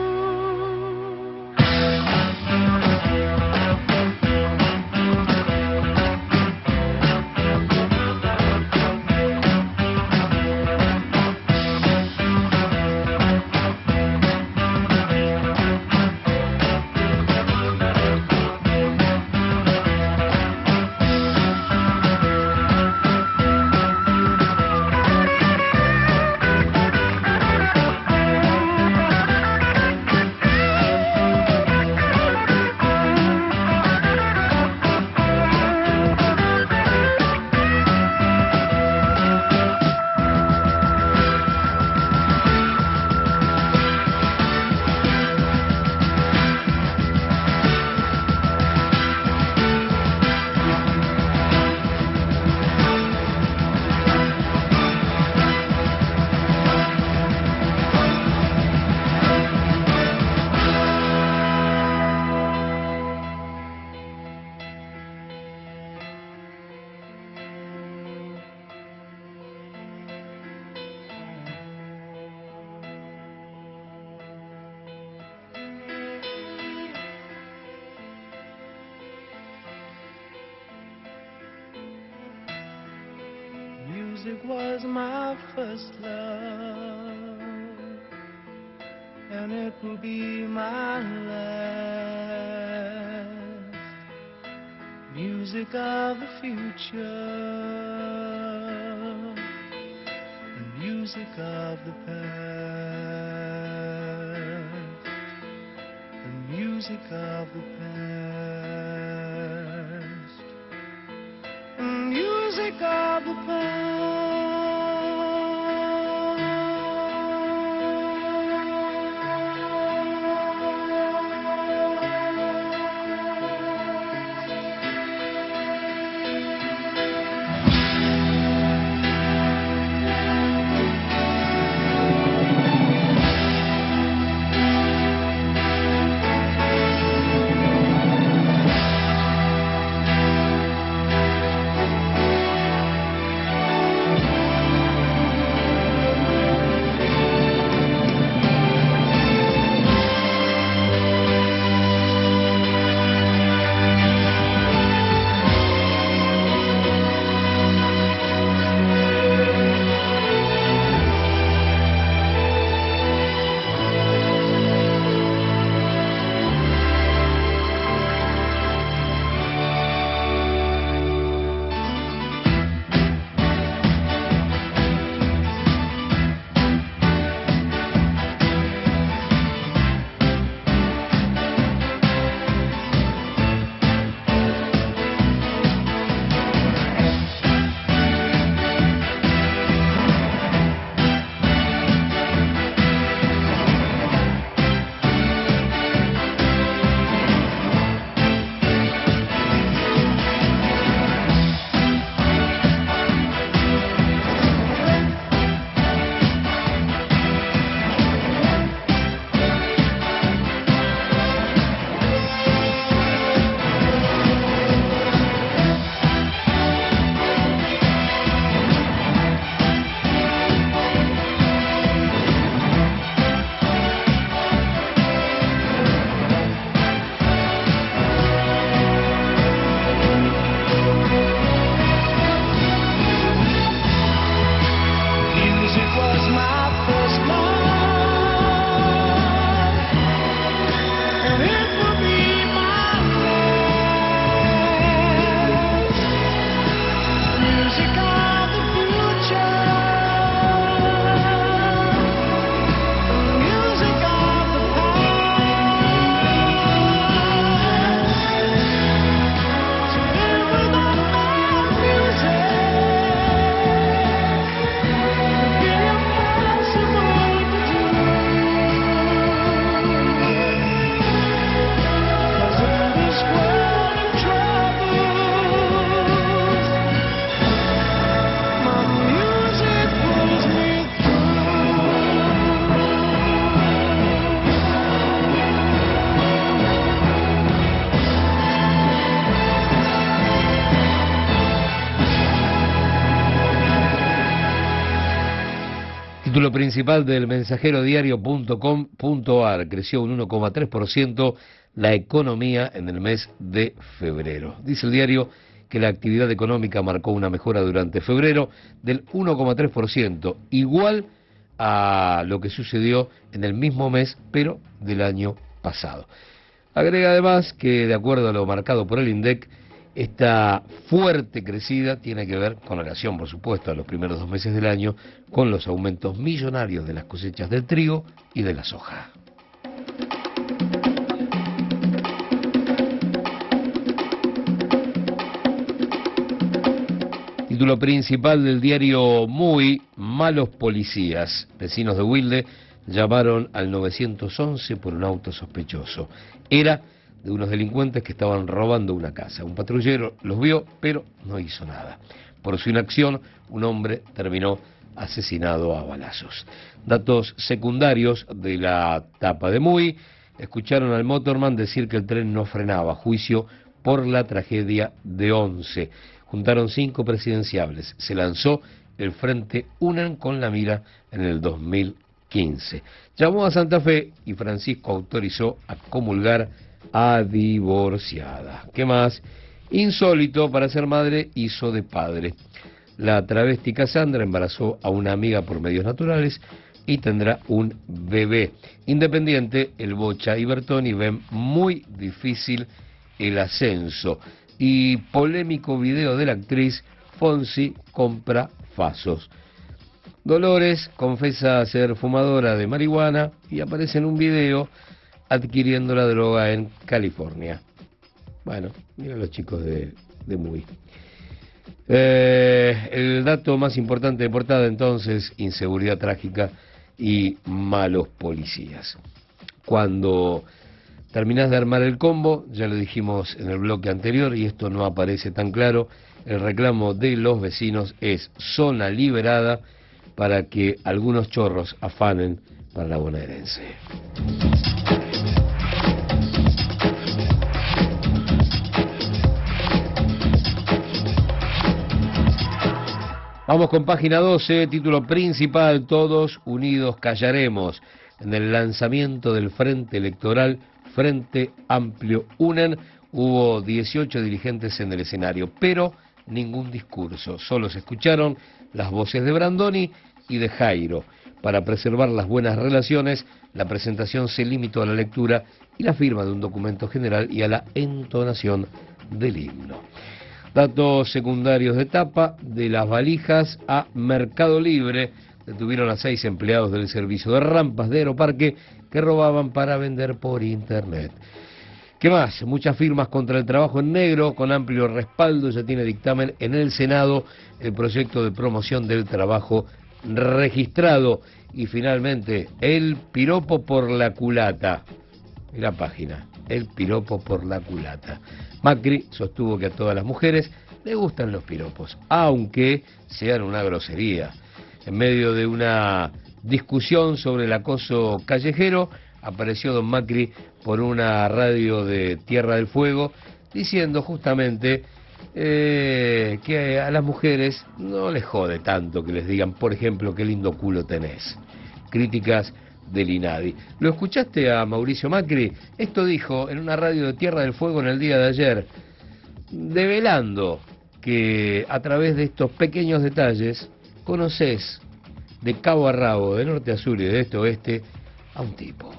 Music was my first love, and it will be my last. Music of the future, the music of the past, the music of the past, the music of the past. Título principal del mensajerodiario.com.ar: creció un 1,3% la economía en el mes de febrero. Dice el diario que la actividad económica marcó una mejora durante febrero del 1,3%, igual a lo que sucedió en el mismo mes, pero del año pasado. Agrega además que, de acuerdo a lo marcado por el INDEC, esta fuerte crecida tiene que ver con relación, por supuesto, a los primeros 2 meses del año, con los aumentos millonarios de las cosechas del trigo y de la soja. Título principal del diario Muy: malos policías. Vecinos de Wilde llamaron al 911 por un auto sospechoso. Era de unos delincuentes que estaban robando una casa. Un patrullero los vio, pero no hizo nada. Por su inacción, un hombre terminó asesinado a balazos. Datos secundarios de la tapa de Muy: escucharon al motorman decir que el tren no frenaba, juicio por la tragedia de Once. Juntaron 5 presidenciables. Se lanzó el Frente Unan con la mira en el 2015. Llamó a Santa Fe y Francisco autorizó a comulgar a divorciada. ¿Qué más? Insólito: para ser madre hizo de padre. La travesti Cassandra embarazó a una amiga por medios naturales y tendrá un bebé. Independiente, el Bocha y Bertoni ven muy difícil el ascenso. Y polémico video de la actriz: Fonsi compra fasos. Dolores confesa ser fumadora de marihuana y aparece en un video adquiriendo la droga en California. Bueno, mira los chicos de Muy. El dato más importante de portada entonces: inseguridad trágica y malos policías. Cuando terminás de armar el combo, ya lo dijimos en el bloque anterior y esto no aparece tan claro, el reclamo de los vecinos es zona liberada para que algunos chorros afanen para la bonaerense. Vamos con página 12, título principal: Todos unidos callaremos. En el lanzamiento del Frente Electoral Frente Amplio Unen, hubo 18 dirigentes en el escenario, pero ningún discurso. Solo se escucharon las voces de Brandoni y de Jairo. Para preservar las buenas relaciones, la presentación se limitó a la lectura y la firma de un documento general y a la entonación del himno. Datos secundarios de tapa: de las valijas a Mercado Libre. Detuvieron a 6 empleados del servicio de rampas de Aeroparque que robaban para vender por internet. ¿Qué más? Muchas firmas contra el trabajo en negro, con amplio respaldo. Ya tiene dictamen en el Senado el proyecto de promoción del trabajo registrado. Y finalmente, el piropo por la culata. Mira página: el piropo por la culata. Macri sostuvo que a todas las mujeres le gustan los piropos, aunque sean una grosería. En medio de una discusión sobre el acoso callejero, apareció don Macri por una radio de Tierra del Fuego diciendo justamente que a las mujeres no les jode tanto que les digan, por ejemplo, qué lindo culo tenés. Críticas del INADI. ¿Lo escuchaste a Mauricio Macri? Esto dijo en una radio de Tierra del Fuego en el día de ayer, develando que a través de estos pequeños detalles conoces de cabo a rabo, de norte a sur y de este a oeste, a un tipo.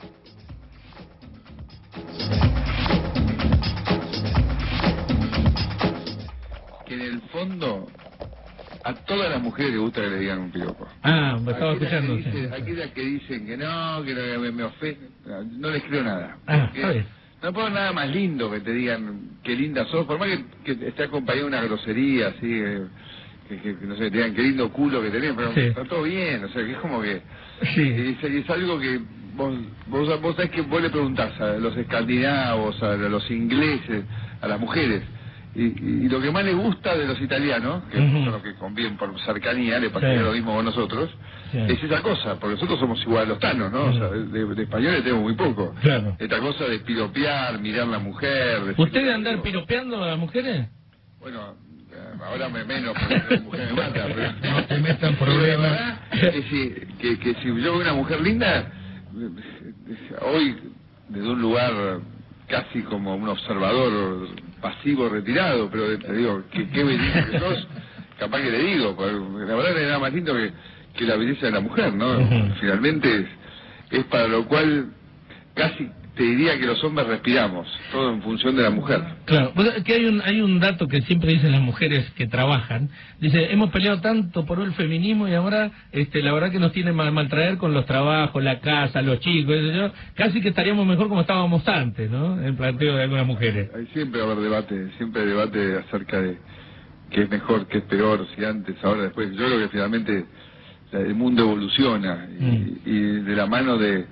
Que en el fondo a todas las mujeres les gusta que le digan un piropo. Me estaba escuchando. Aquellas que dicen que no me ofende, no les creo nada. No puedo nada más lindo que te digan qué linda sos, por más que esté acompañado de una grosería, así, que no sé, te digan qué lindo culo que tenés, pero está todo bien, o sea, que es como que... Es algo que vos sabés que vos le preguntás a los escandinavos, a los ingleses, a las mujeres, y lo que más les gusta de los italianos, que son los que conviven por cercanía, le pasa lo mismo con nosotros, es esa cosa, porque nosotros somos igual a los tanos, ¿no? O sea, de españoles tenemos muy poco. Claro. Esta cosa de piropear, mirar a la mujer... ¿Ustedes andan piropeando a las mujeres? Bueno, ahora menos, porque la mujer me mata, pero... No te metan problemas. Que si yo veo una mujer linda, hoy, desde un lugar casi como un observador pasivo retirado, pero te digo, qué belleza que sos, capaz que le digo, porque la verdad no hay nada más lindo que la belleza de la mujer, ¿no? Finalmente es para lo cual casi te diría que los hombres respiramos, todo en función de la mujer. Claro, que hay un dato que siempre dicen las mujeres que trabajan, dice, hemos peleado tanto por el feminismo y ahora la verdad que nos tiene maltraer con los trabajos, la casa, los chicos, casi que estaríamos mejor como estábamos antes, ¿no? El planteo de algunas mujeres. Hay siempre debate acerca de qué es mejor, qué es peor, si antes, ahora, después. Yo creo que finalmente el mundo evoluciona y de la mano de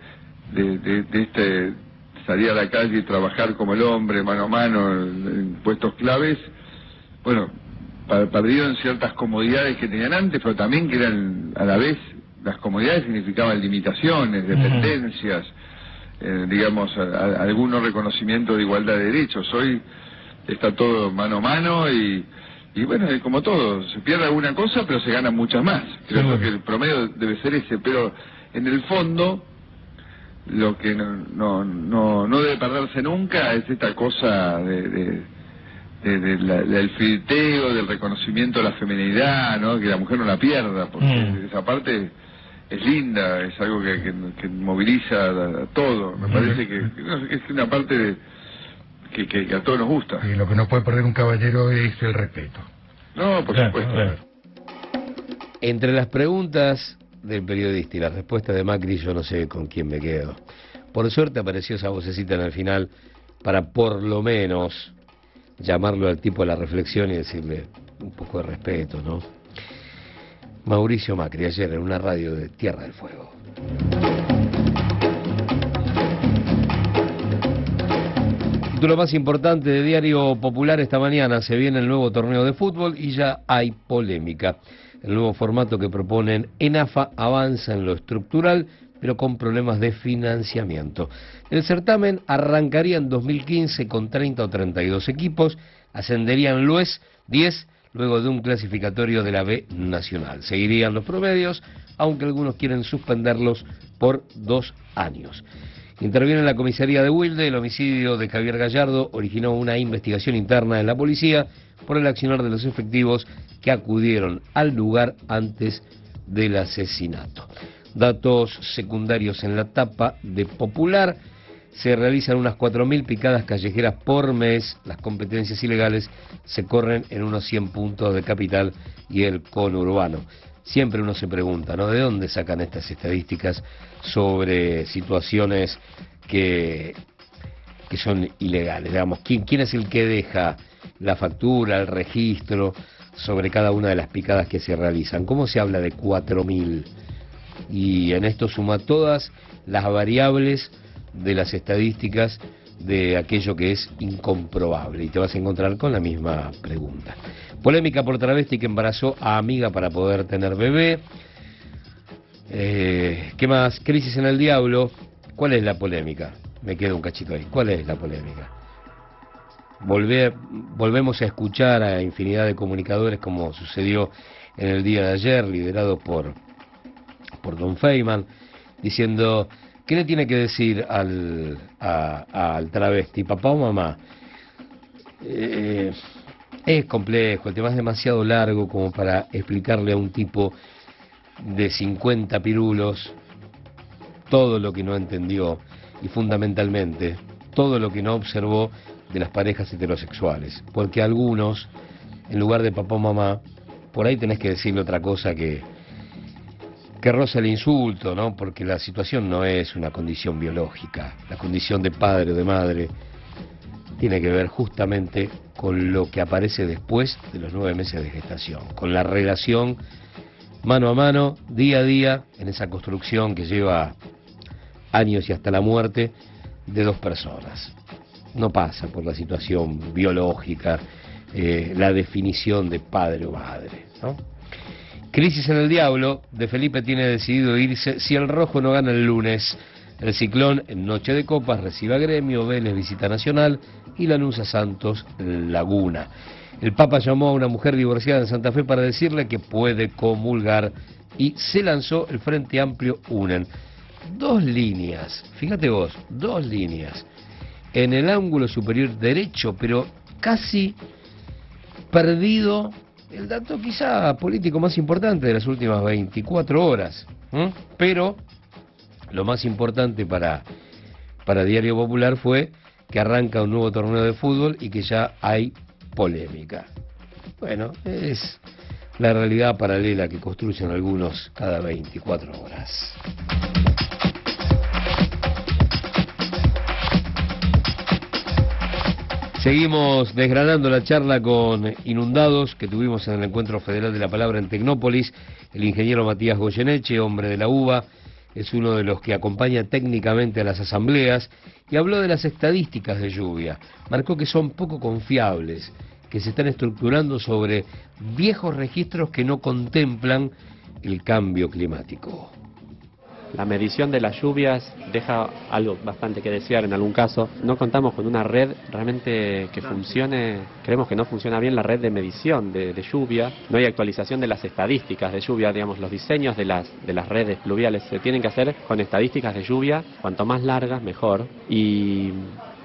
salir a la calle y trabajar como el hombre, mano a mano, en puestos claves, bueno, perdieron ciertas comodidades que tenían antes, pero también que eran, a la vez, las comodidades significaban limitaciones, dependencias, digamos, algunos reconocimientos de igualdad de derechos. Hoy está todo mano a mano y bueno, como todo, se pierde alguna cosa, pero se ganan muchas más. Creo que el promedio debe ser ese, pero en el fondo... Lo que no debe perderse nunca es esta cosa de del flirteo, del reconocimiento de la feminidad, ¿no? Que la mujer no la pierda, porque esa parte es linda, es algo que moviliza a todo. Me parece que es una parte que a todos nos gusta. Y lo que no puede perder un caballero es el respeto. No, por supuesto. Entre las preguntas del periodista y la respuesta de Macri, yo no sé con quién me quedo. Por suerte apareció esa vocecita en el final para por lo menos llamarlo al tipo a la reflexión y decirle un poco de respeto, ¿no? Mauricio Macri, ayer en una radio de Tierra del Fuego. Título más importante de Diario Popular esta mañana: se viene el nuevo torneo de fútbol y ya hay polémica. El nuevo formato que proponen en AFA avanza en lo estructural, pero con problemas de financiamiento. El certamen arrancaría en 2015 con 30 o 32 equipos, ascenderían luego 10 luego de un clasificatorio de la B Nacional. Seguirían los promedios, aunque algunos quieren suspenderlos por 2 años. Interviene en la comisaría de Wilde. El homicidio de Javier Gallardo originó una investigación interna en la policía por el accionar de los efectivos que acudieron al lugar antes del asesinato. Datos secundarios en la tapa de Popular: se realizan unas 4.000 picadas callejeras por mes. Las competencias ilegales se corren en unos 100 puntos de Capital y el conurbano. Siempre uno se pregunta, ¿no?, ¿de dónde sacan estas estadísticas sobre situaciones que son ilegales? Digamos, ¿quién es el que deja la factura, el registro sobre cada una de las picadas que se realizan? ¿Cómo se habla de 4.000? Y en esto suma todas las variables de las estadísticas de aquello que es incomprobable, y te vas a encontrar con la misma pregunta. Polémica por travesti que embarazó a amiga para poder tener bebé. ¿Qué más? Crisis en el Diablo. ¿Cuál es la polémica? Me quedo un cachito ahí. ¿Cuál es la polémica? Volvemos a escuchar a infinidad de comunicadores, como sucedió en el día de ayer, liderado por Don Feynman, diciendo: ¿qué le tiene que decir al travesti, papá o mamá? Es complejo, el tema es demasiado largo como para explicarle a un tipo de 50 pirulos todo lo que no entendió y fundamentalmente todo lo que no observó de las parejas heterosexuales. Porque a algunos, en lugar de papá o mamá, por ahí tenés que decirle otra cosa que roza el insulto, ¿no? Porque la situación no es una condición biológica. La condición de padre o de madre tiene que ver justamente con lo que aparece después de los 9 meses de gestación, con la relación mano a mano, día a día, en esa construcción que lleva años y hasta la muerte de 2 personas. No pasa por la situación biológica, la definición de padre o madre, ¿no? Crisis en el Diablo. De Felipe tiene decidido irse si el rojo no gana el lunes. El Ciclón en Noche de Copas recibe a Gremio, Vélez visita Nacional y Lanús a Santos Laguna. El Papa llamó a una mujer divorciada en Santa Fe para decirle que puede comulgar y se lanzó el Frente Amplio Unen. 2 líneas, fíjate vos, 2 líneas en el ángulo superior derecho, pero casi perdido el dato quizá político más importante de las últimas 24 horas. Pero lo más importante para Diario Popular fue que arranca un nuevo torneo de fútbol y que ya hay polémica. Bueno, es la realidad paralela que construyen algunos cada 24 horas. Seguimos desgranando la charla con Inundados que tuvimos en el Encuentro Federal de la Palabra en Tecnópolis. El ingeniero Matías Goyeneche, hombre de la UBA, es uno de los que acompaña técnicamente a las asambleas y habló de las estadísticas de lluvia. Marcó que son poco confiables, que se están estructurando sobre viejos registros que no contemplan el cambio climático. La medición de las lluvias deja algo bastante que desear en algún caso. No contamos con una red realmente que funcione. Creemos que no funciona bien la red de medición de lluvia. No hay actualización de las estadísticas de lluvia. Digamos, los diseños de las redes pluviales se tienen que hacer con estadísticas de lluvia. Cuanto más largas, mejor. Y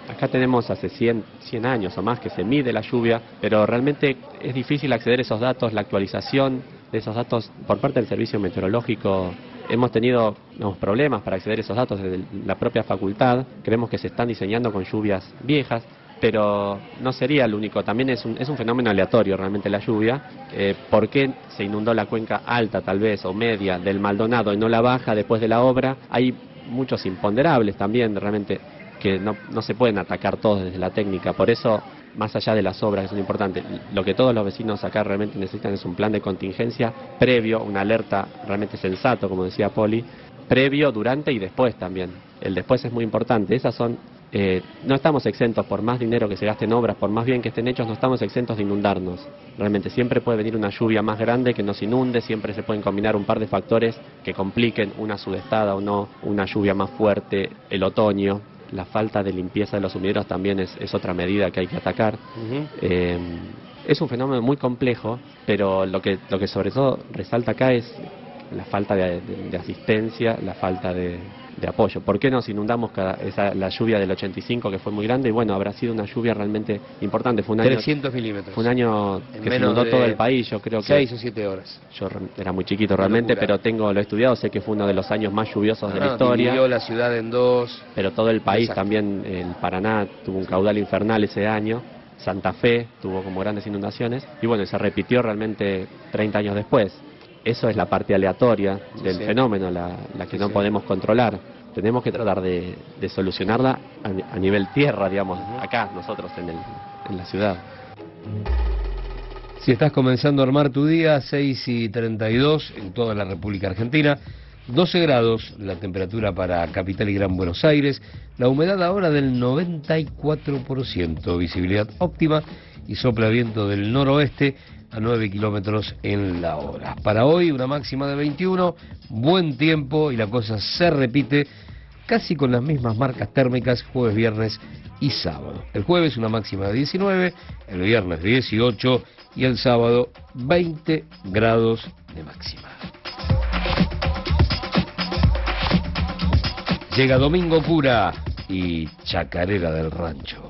Acá tenemos hace 100 años o más que se mide la lluvia, pero realmente es difícil acceder a esos datos, la actualización de esos datos por parte del servicio meteorológico. Hemos tenido problemas para acceder a esos datos desde la propia facultad. Creemos que se están diseñando con lluvias viejas, pero no sería el único. También es un fenómeno aleatorio realmente la lluvia. ¿Por qué se inundó la cuenca alta tal vez o media del Maldonado y no la baja después de la obra? Hay muchos imponderables también realmente que no se pueden atacar todos desde la técnica. Por eso, más allá de las obras que son importantes, lo que todos los vecinos acá realmente necesitan es un plan de contingencia previo, una alerta realmente sensato, como decía Poli, previo, durante y después también. El después es muy importante. Esas son, no estamos exentos, por más dinero que se gaste en obras, por más bien que estén hechos, no estamos exentos de inundarnos. Realmente siempre puede venir una lluvia más grande que nos inunde, siempre se pueden combinar un par de factores que compliquen una sudestada o no, una lluvia más fuerte, el otoño. La falta de limpieza de los sumideros también es otra medida que hay que atacar. Es un fenómeno muy complejo, pero lo que sobre todo resalta acá es la falta de asistencia, la falta de apoyo. ¿Por qué nos inundamos la lluvia del 85 que fue muy grande? Y bueno, habrá sido una lluvia realmente importante. Fue un año, 300 milímetros. Fue un año que se inundó todo el país, yo creo que 6 o 7 horas. Yo era muy chiquito realmente, pero lo he estudiado, sé que fue uno de los años más lluviosos de la historia. Dividió la ciudad en dos. Pero todo el país también, el Paraná tuvo un caudal infernal ese año. Santa Fe tuvo como grandes inundaciones. Y bueno, se repitió realmente 30 años después. Eso es la parte aleatoria del fenómeno, la que no podemos controlar. Tenemos que tratar de solucionarla a nivel tierra, digamos, acá nosotros en la ciudad. Si estás comenzando a armar tu día, 6:32 en toda la República Argentina, 12 grados la temperatura para Capital y Gran Buenos Aires, la humedad ahora del 94%, visibilidad óptima y sopla viento del noroeste a 9 kilómetros en la hora. Para hoy una máxima de 21, buen tiempo y la cosa se repite casi con las mismas marcas térmicas jueves, viernes y sábado. El jueves una máxima de 19, el viernes 18 y el sábado 20 grados de máxima. Llega Domingo Cura y Chacarera del Rancho.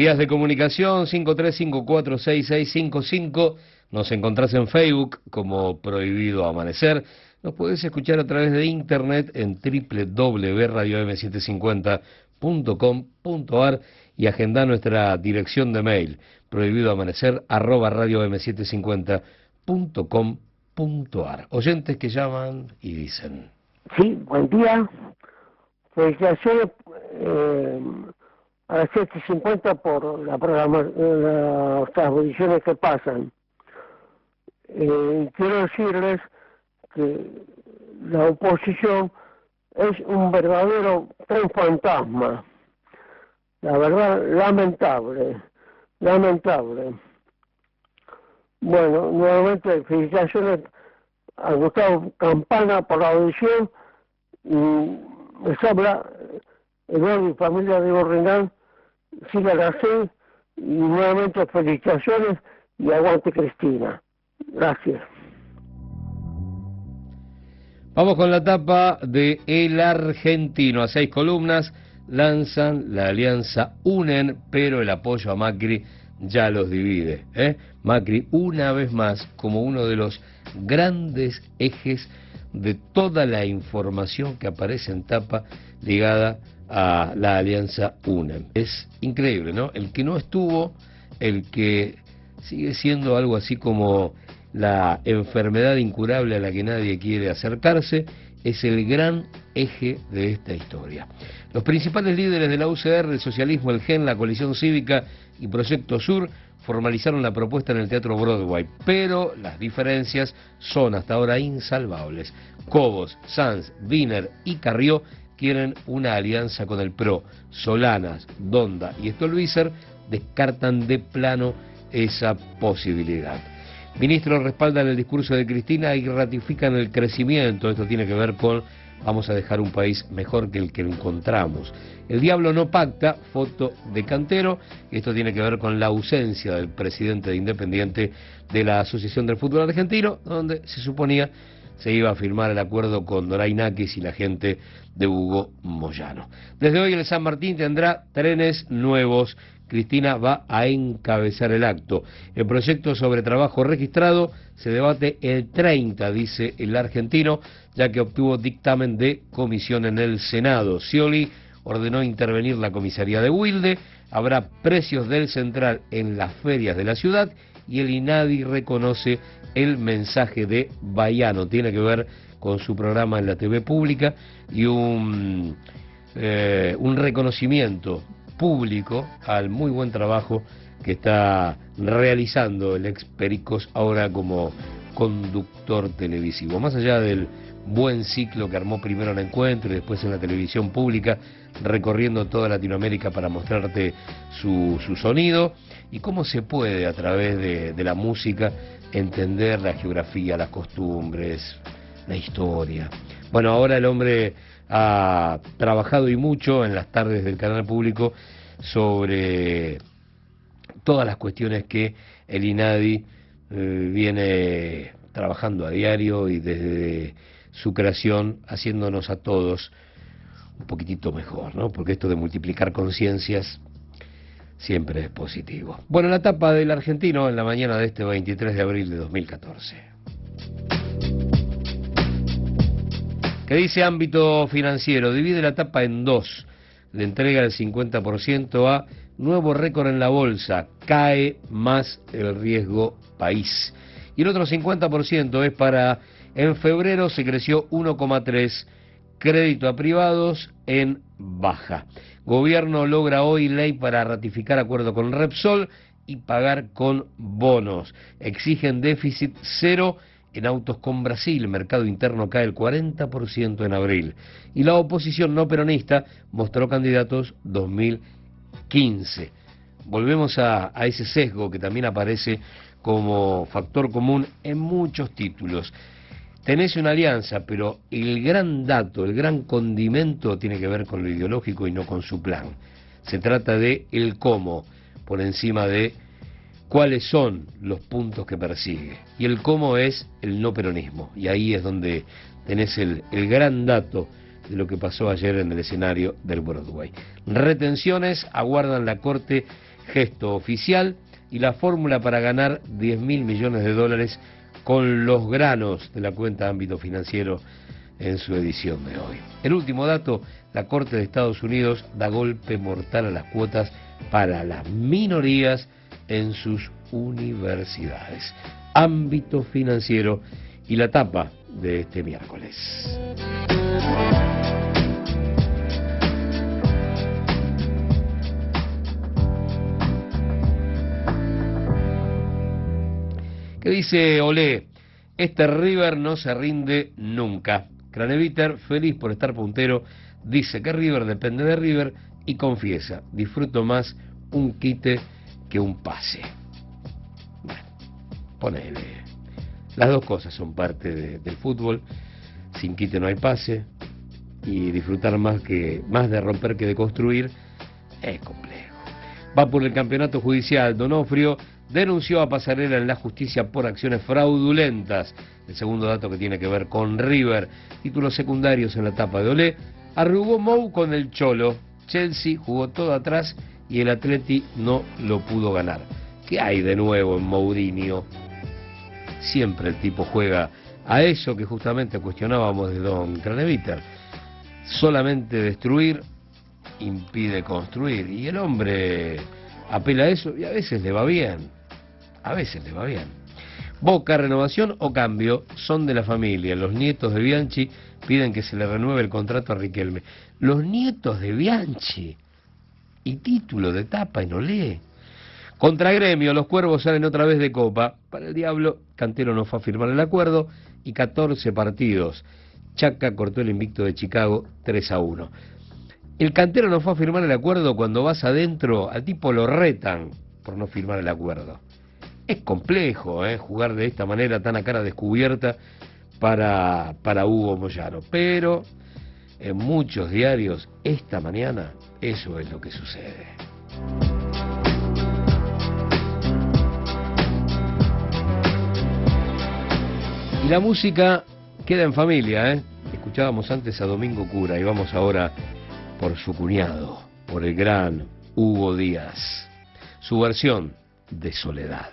Vías de comunicación 53546655. Nos encontrás en Facebook como Prohibido Amanecer. Nos podés escuchar a través de internet en www.radiom750.com.ar y agendar nuestra dirección de mail prohibidoamanecer@radiom750.com.ar. Oyentes que llaman y dicen: sí, buen día. Felicitaciones a las 7:50 por las transmisiones que pasan. Quiero decirles que la oposición es un verdadero tren fantasma. La verdad, lamentable. Bueno, nuevamente felicitaciones a Gustavo Campana por la audición. Les habla Eduardo y familia de Borrenán. Sigan así y nuevamente felicitaciones y aguante Cristina. Gracias. Vamos con la tapa de El Argentino. A 6 columnas lanzan la alianza Unen, pero el apoyo a Macri ya los divide. Macri, una vez más, como uno de los grandes ejes de toda la información que aparece en tapa ligada a la alianza Unen. Es increíble, ¿no? El que no estuvo, el que sigue siendo algo así como la enfermedad incurable a la que nadie quiere acercarse, es el gran eje de esta historia. Los principales líderes de la UCR, el socialismo, el GEN, la coalición cívica y Proyecto Sur formalizaron la propuesta en el Teatro Broadway, pero las diferencias son hasta ahora insalvables. Cobos, Sanz, Wiener y Carrió quieren una alianza con el PRO. Solanas, Donda y Stolbizer descartan de plano esa posibilidad. Ministros respaldan el discurso de Cristina y ratifican el crecimiento. Esto tiene que ver con: vamos a dejar un país mejor que el que encontramos. El diablo no pacta, foto de Cantero. Esto tiene que ver con la ausencia del presidente de Independiente de la Asociación del Fútbol Argentino, donde se suponía se iba a firmar el acuerdo con Doray Nakis y la gente de Hugo Moyano. Desde hoy el San Martín tendrá trenes nuevos. Cristina va a encabezar el acto. El proyecto sobre trabajo registrado se debate el 30, dice El Argentino, ya que obtuvo dictamen de comisión en el Senado. Scioli ordenó intervenir la comisaría de Wilde. Habrá precios del central en las ferias de la ciudad y el INADI reconoce el mensaje de Baiano. Tiene que ver con su programa en la TV pública y un reconocimiento público al muy buen trabajo que está realizando el ex Pericos ahora como conductor televisivo. Más allá del buen ciclo que armó primero en Encuentro y después en la televisión pública, recorriendo toda Latinoamérica para mostrarte su sonido y cómo se puede a través de la música entender la geografía, las costumbres, la historia. Bueno, ahora el hombre ha trabajado y mucho en las tardes del canal público sobre todas las cuestiones que el INADI viene trabajando a diario y desde su creación haciéndonos a todos un poquitito mejor, ¿no? Porque esto de multiplicar conciencias siempre es positivo. Bueno, la tapa del Argentino en la mañana de este 23 de abril de 2014. Que dice ámbito financiero, divide la tapa en dos, le entrega el 50% a nuevo récord en la bolsa, cae más el riesgo país. Y el otro 50% es para, en febrero se creció 1,3, crédito a privados en baja. Gobierno logra hoy ley para ratificar acuerdo con Repsol y pagar con bonos. Exigen déficit cero en autos con Brasil, mercado interno cae el 40% en abril. Y la oposición no peronista mostró candidatos 2015. Volvemos a ese sesgo que también aparece como factor común en muchos títulos. Tenés una alianza, pero el gran dato, el gran condimento tiene que ver con lo ideológico y no con su plan. Se trata de el cómo, por encima de cuáles son los puntos que persigue. Y el cómo es el no peronismo. Y ahí es donde tenés el gran dato de lo que pasó ayer en el escenario del Broadway. Retenciones aguardan la corte gesto oficial y la fórmula para ganar 10.000 millones de dólares con los granos de la cuenta Ámbito Financiero en su edición de hoy. El último dato, la Corte de Estados Unidos da golpe mortal a las cuotas para las minorías en sus universidades. Ámbito Financiero y la tapa de este miércoles. ¿Qué dice Olé? Este River no se rinde nunca. Craneviter, feliz por estar puntero, dice que River depende de River y confiesa, disfruto más un quite que un pase. Bueno, ponele. Las dos cosas son parte del fútbol. Sin quite no hay pase y disfrutar más de romper que de construir es complejo. Va por el campeonato judicial. Donofrio denunció a Pasarela en la justicia por acciones fraudulentas. El segundo dato que tiene que ver con River. Títulos secundarios en la etapa de Olé. Arrugó Mou con el Cholo. Chelsea jugó todo atrás y el Atleti no lo pudo ganar. ¿Qué hay de nuevo en Mourinho? Siempre el tipo juega a eso que justamente cuestionábamos de Don Craneviter. Solamente destruir impide construir. Y el hombre apela a eso y a veces le va bien. A veces le va bien. Boca, renovación o cambio son de la familia. Los nietos de Bianchi piden que se le renueve el contrato a Riquelme. Los nietos de Bianchi. Y título de tapa en Olé. Contra Gremio, los Cuervos salen otra vez de Copa. Para el Diablo, Cantero no fue a firmar el acuerdo y 14 partidos. Chaca cortó el invicto de Chicago 3-1. El Cantero no fue a firmar el acuerdo. Cuando vas adentro, al tipo lo retan por no firmar el acuerdo. Es complejo, jugar de esta manera tan a cara descubierta para Hugo Moyano. Pero en muchos diarios esta mañana eso es lo que sucede. Y la música queda en familia, Escuchábamos antes a Domingo Cura y vamos ahora por su cuñado, por el gran Hugo Díaz. Su versión de Soledad.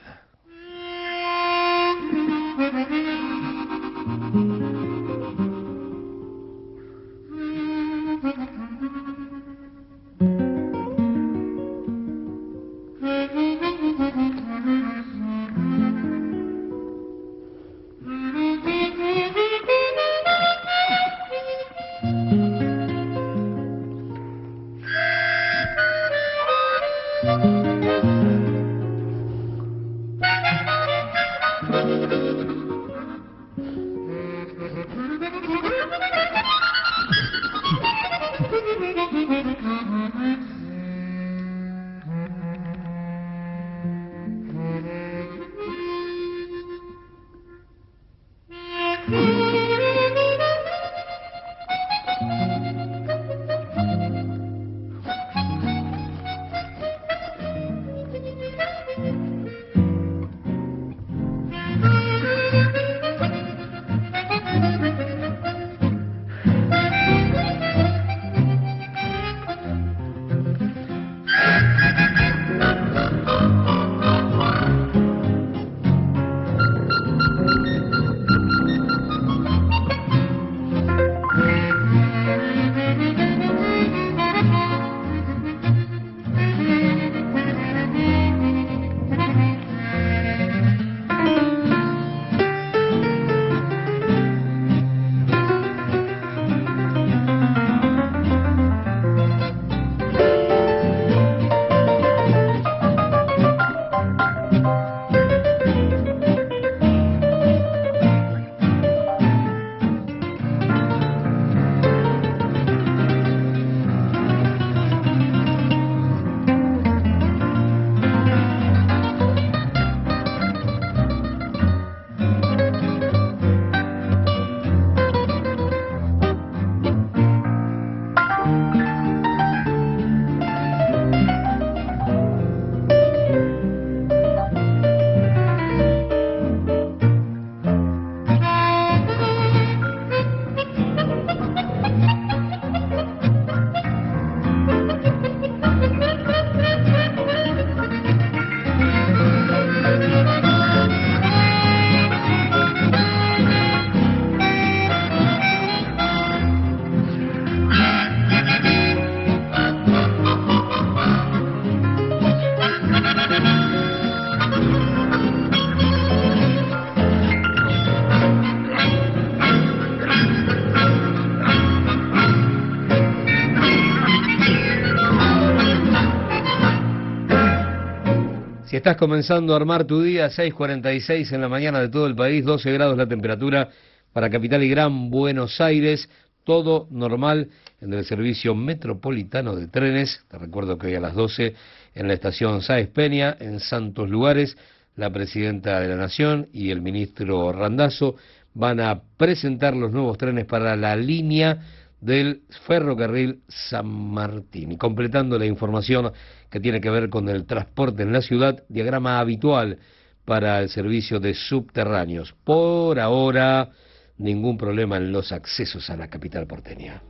Si estás comenzando a armar tu día, 6:46 en la mañana de todo el país, 12 grados la temperatura para Capital y Gran Buenos Aires, todo normal en el servicio metropolitano de trenes. Te recuerdo que hoy a las 12 en la estación Sáenz Peña, en Santos Lugares, la presidenta de la Nación y el ministro Randazzo van a presentar los nuevos trenes para la línea del ferrocarril San Martín. Y completando la información que tiene que ver con el transporte en la ciudad, diagrama habitual para el servicio de subterráneos. Por ahora, ningún problema en los accesos a la capital porteña.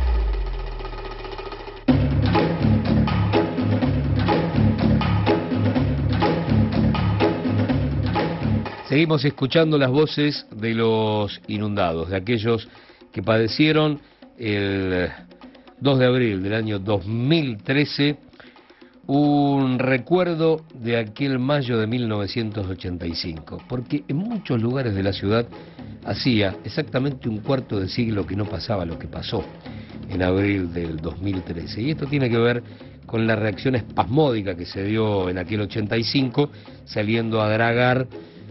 Seguimos escuchando las voces de los inundados, de aquellos que padecieron el 2 de abril del año 2013, un recuerdo de aquel mayo de 1985, porque en muchos lugares de la ciudad hacía exactamente un cuarto de siglo que no pasaba lo que pasó en abril del 2013. Y esto tiene que ver con la reacción espasmódica que se dio en aquel 85, saliendo a dragar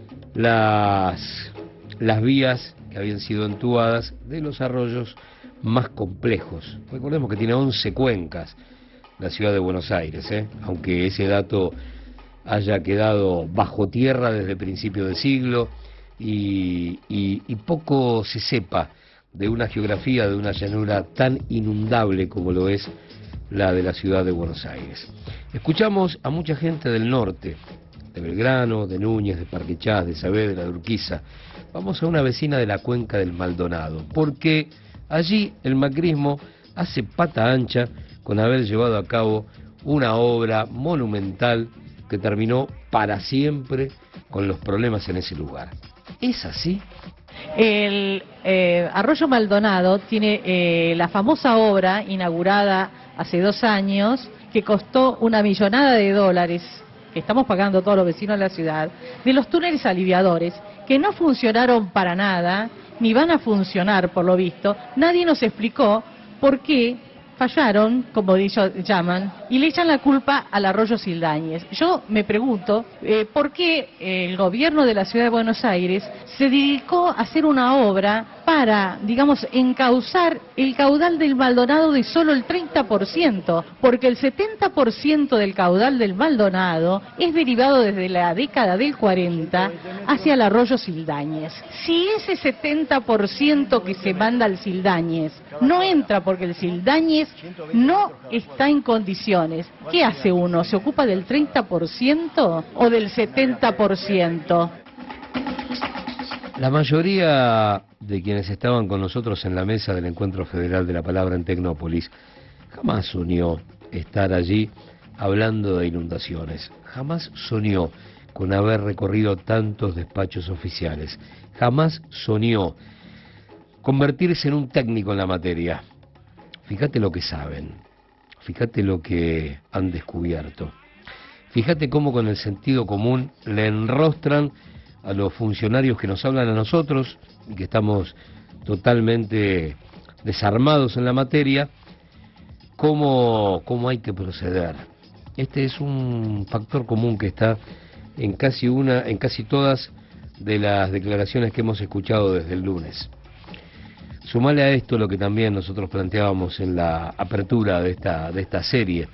las vías que habían sido entubadas de los arroyos más complejos. Recordemos que tiene 11 cuencas la ciudad de Buenos Aires, aunque ese dato haya quedado bajo tierra desde principio de siglo y poco se sepa de una geografía, de una llanura tan inundable como lo es la de la ciudad de Buenos Aires. Escuchamos a mucha gente del norte, de Belgrano, de Núñez, de Parque Chas, de Saavedra, de Urquiza. Vamos a una vecina de la cuenca del Maldonado, porque allí el macrismo hace pata ancha con haber llevado a cabo una obra monumental que terminó para siempre con los problemas en ese lugar. ¿Es así? El Arroyo Maldonado tiene la famosa obra inaugurada hace 2 años que costó $1 millón que estamos pagando todos los vecinos de la ciudad, de los túneles aliviadores que no funcionaron para nada, ni van a funcionar por lo visto. Nadie nos explicó por qué fallaron, como ellos llaman, y le echan la culpa al arroyo Sildañez. Yo me pregunto por qué el gobierno de la ciudad de Buenos Aires se dedicó a hacer una obra para, digamos, encauzar el caudal del Maldonado de solo el 30%, porque el 70% del caudal del Maldonado es derivado desde la década del 40 hacia el arroyo Sildañez. Si ese 70% que se manda al Sildañez no entra porque el Sildañez no está en condiciones, ¿qué hace uno? ¿Se ocupa del 30% o del 70%? La mayoría de quienes estaban con nosotros en la mesa del Encuentro Federal de la Palabra en Tecnópolis jamás soñó estar allí hablando de inundaciones, jamás soñó con haber recorrido tantos despachos oficiales, jamás soñó convertirse en un técnico en la materia. Fíjate lo que saben, fíjate lo que han descubierto, fíjate cómo con el sentido común le enrostran a los funcionarios que nos hablan a nosotros y que estamos totalmente desarmados en la materia, cómo hay que proceder. Este es un factor común que está en casi todas de las declaraciones que hemos escuchado desde el lunes. Sumale a esto lo que también nosotros planteábamos en la apertura de esta serie.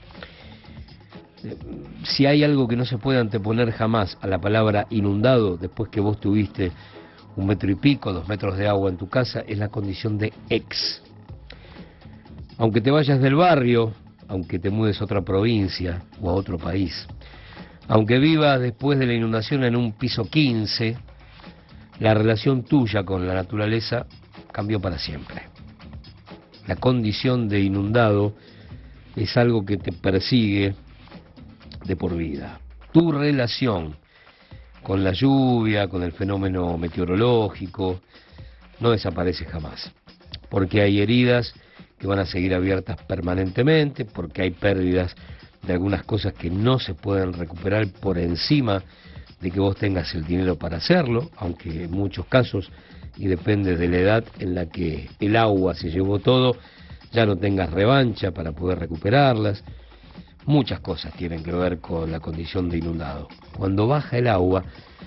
Si hay algo que no se puede anteponer jamás a la palabra inundado, después que vos tuviste 1 metro y pico, 2 metros de agua en tu casa, es la condición de ex. Aunque te vayas del barrio, aunque te mudes a otra provincia o a otro país, aunque vivas después de la inundación en un piso 15, la relación tuya con la naturaleza cambió para siempre. La condición de inundado es algo que te persigue de por vida. Tu relación con la lluvia, con el fenómeno meteorológico, no desaparece jamás, porque hay heridas que van a seguir abiertas permanentemente, porque hay pérdidas de algunas cosas que no se pueden recuperar por encima de que vos tengas el dinero para hacerlo, aunque en muchos casos, y depende de la edad en la que el agua se llevó todo, ya no tengas revancha para poder recuperarlas. Muchas cosas tienen que ver con la condición de inundado. Cuando baja el agua,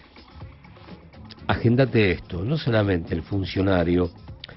agendate esto, no solamente el funcionario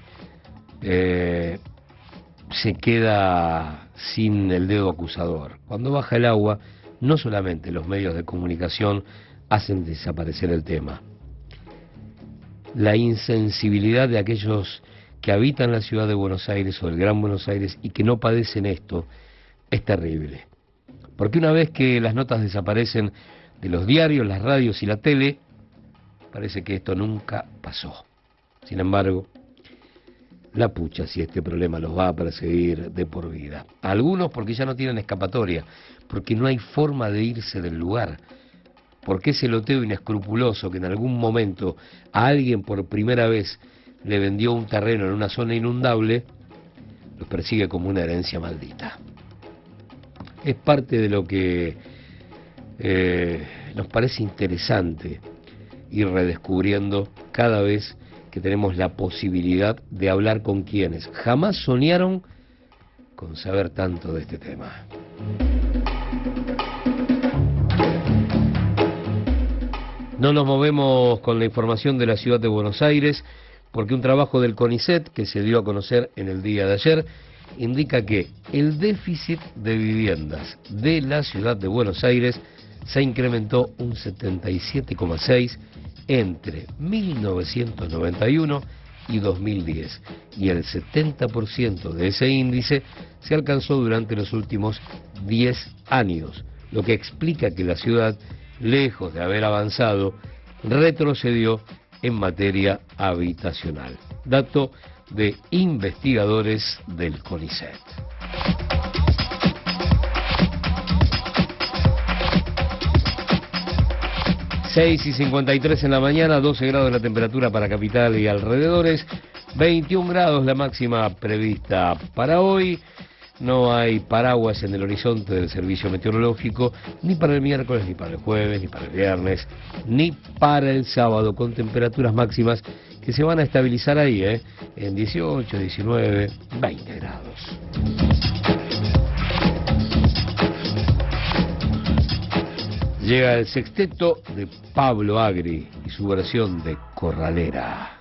se queda sin el dedo acusador. Cuando baja el agua, no solamente los medios de comunicación hacen desaparecer el tema. La insensibilidad de aquellos que habitan la ciudad de Buenos Aires o el Gran Buenos Aires y que no padecen esto es terrible. Porque una vez que las notas desaparecen de los diarios, las radios y la tele, parece que esto nunca pasó. Sin embargo, la pucha si este problema los va a perseguir de por vida. A algunos porque ya no tienen escapatoria, porque no hay forma de irse del lugar, porque ese loteo inescrupuloso que en algún momento a alguien por primera vez le vendió un terreno en una zona inundable, los persigue como una herencia maldita. Es parte de lo que nos parece interesante ir redescubriendo cada vez que tenemos la posibilidad de hablar con quienes jamás soñaron con saber tanto de este tema. No nos movemos con la información de la ciudad de Buenos Aires, porque un trabajo del CONICET que se dio a conocer en el día de ayer indica que el déficit de viviendas de la ciudad de Buenos Aires se incrementó un 77,6% entre 1991 y 2010, y el 70% de ese índice se alcanzó durante los últimos 10 años, lo que explica que la ciudad, lejos de haber avanzado, retrocedió en materia habitacional. Dato de investigadores del CONICET. 6:53 en la mañana, 12 grados la temperatura para capital y alrededores, 21 grados la máxima prevista para hoy. No hay paraguas en el horizonte del servicio meteorológico, ni para el miércoles, ni para el jueves, ni para el viernes, ni para el sábado, con temperaturas máximas que se van a estabilizar ahí, en 18, 19, 20 grados. Llega el sexteto de Pablo Agri y su versión de Corralera.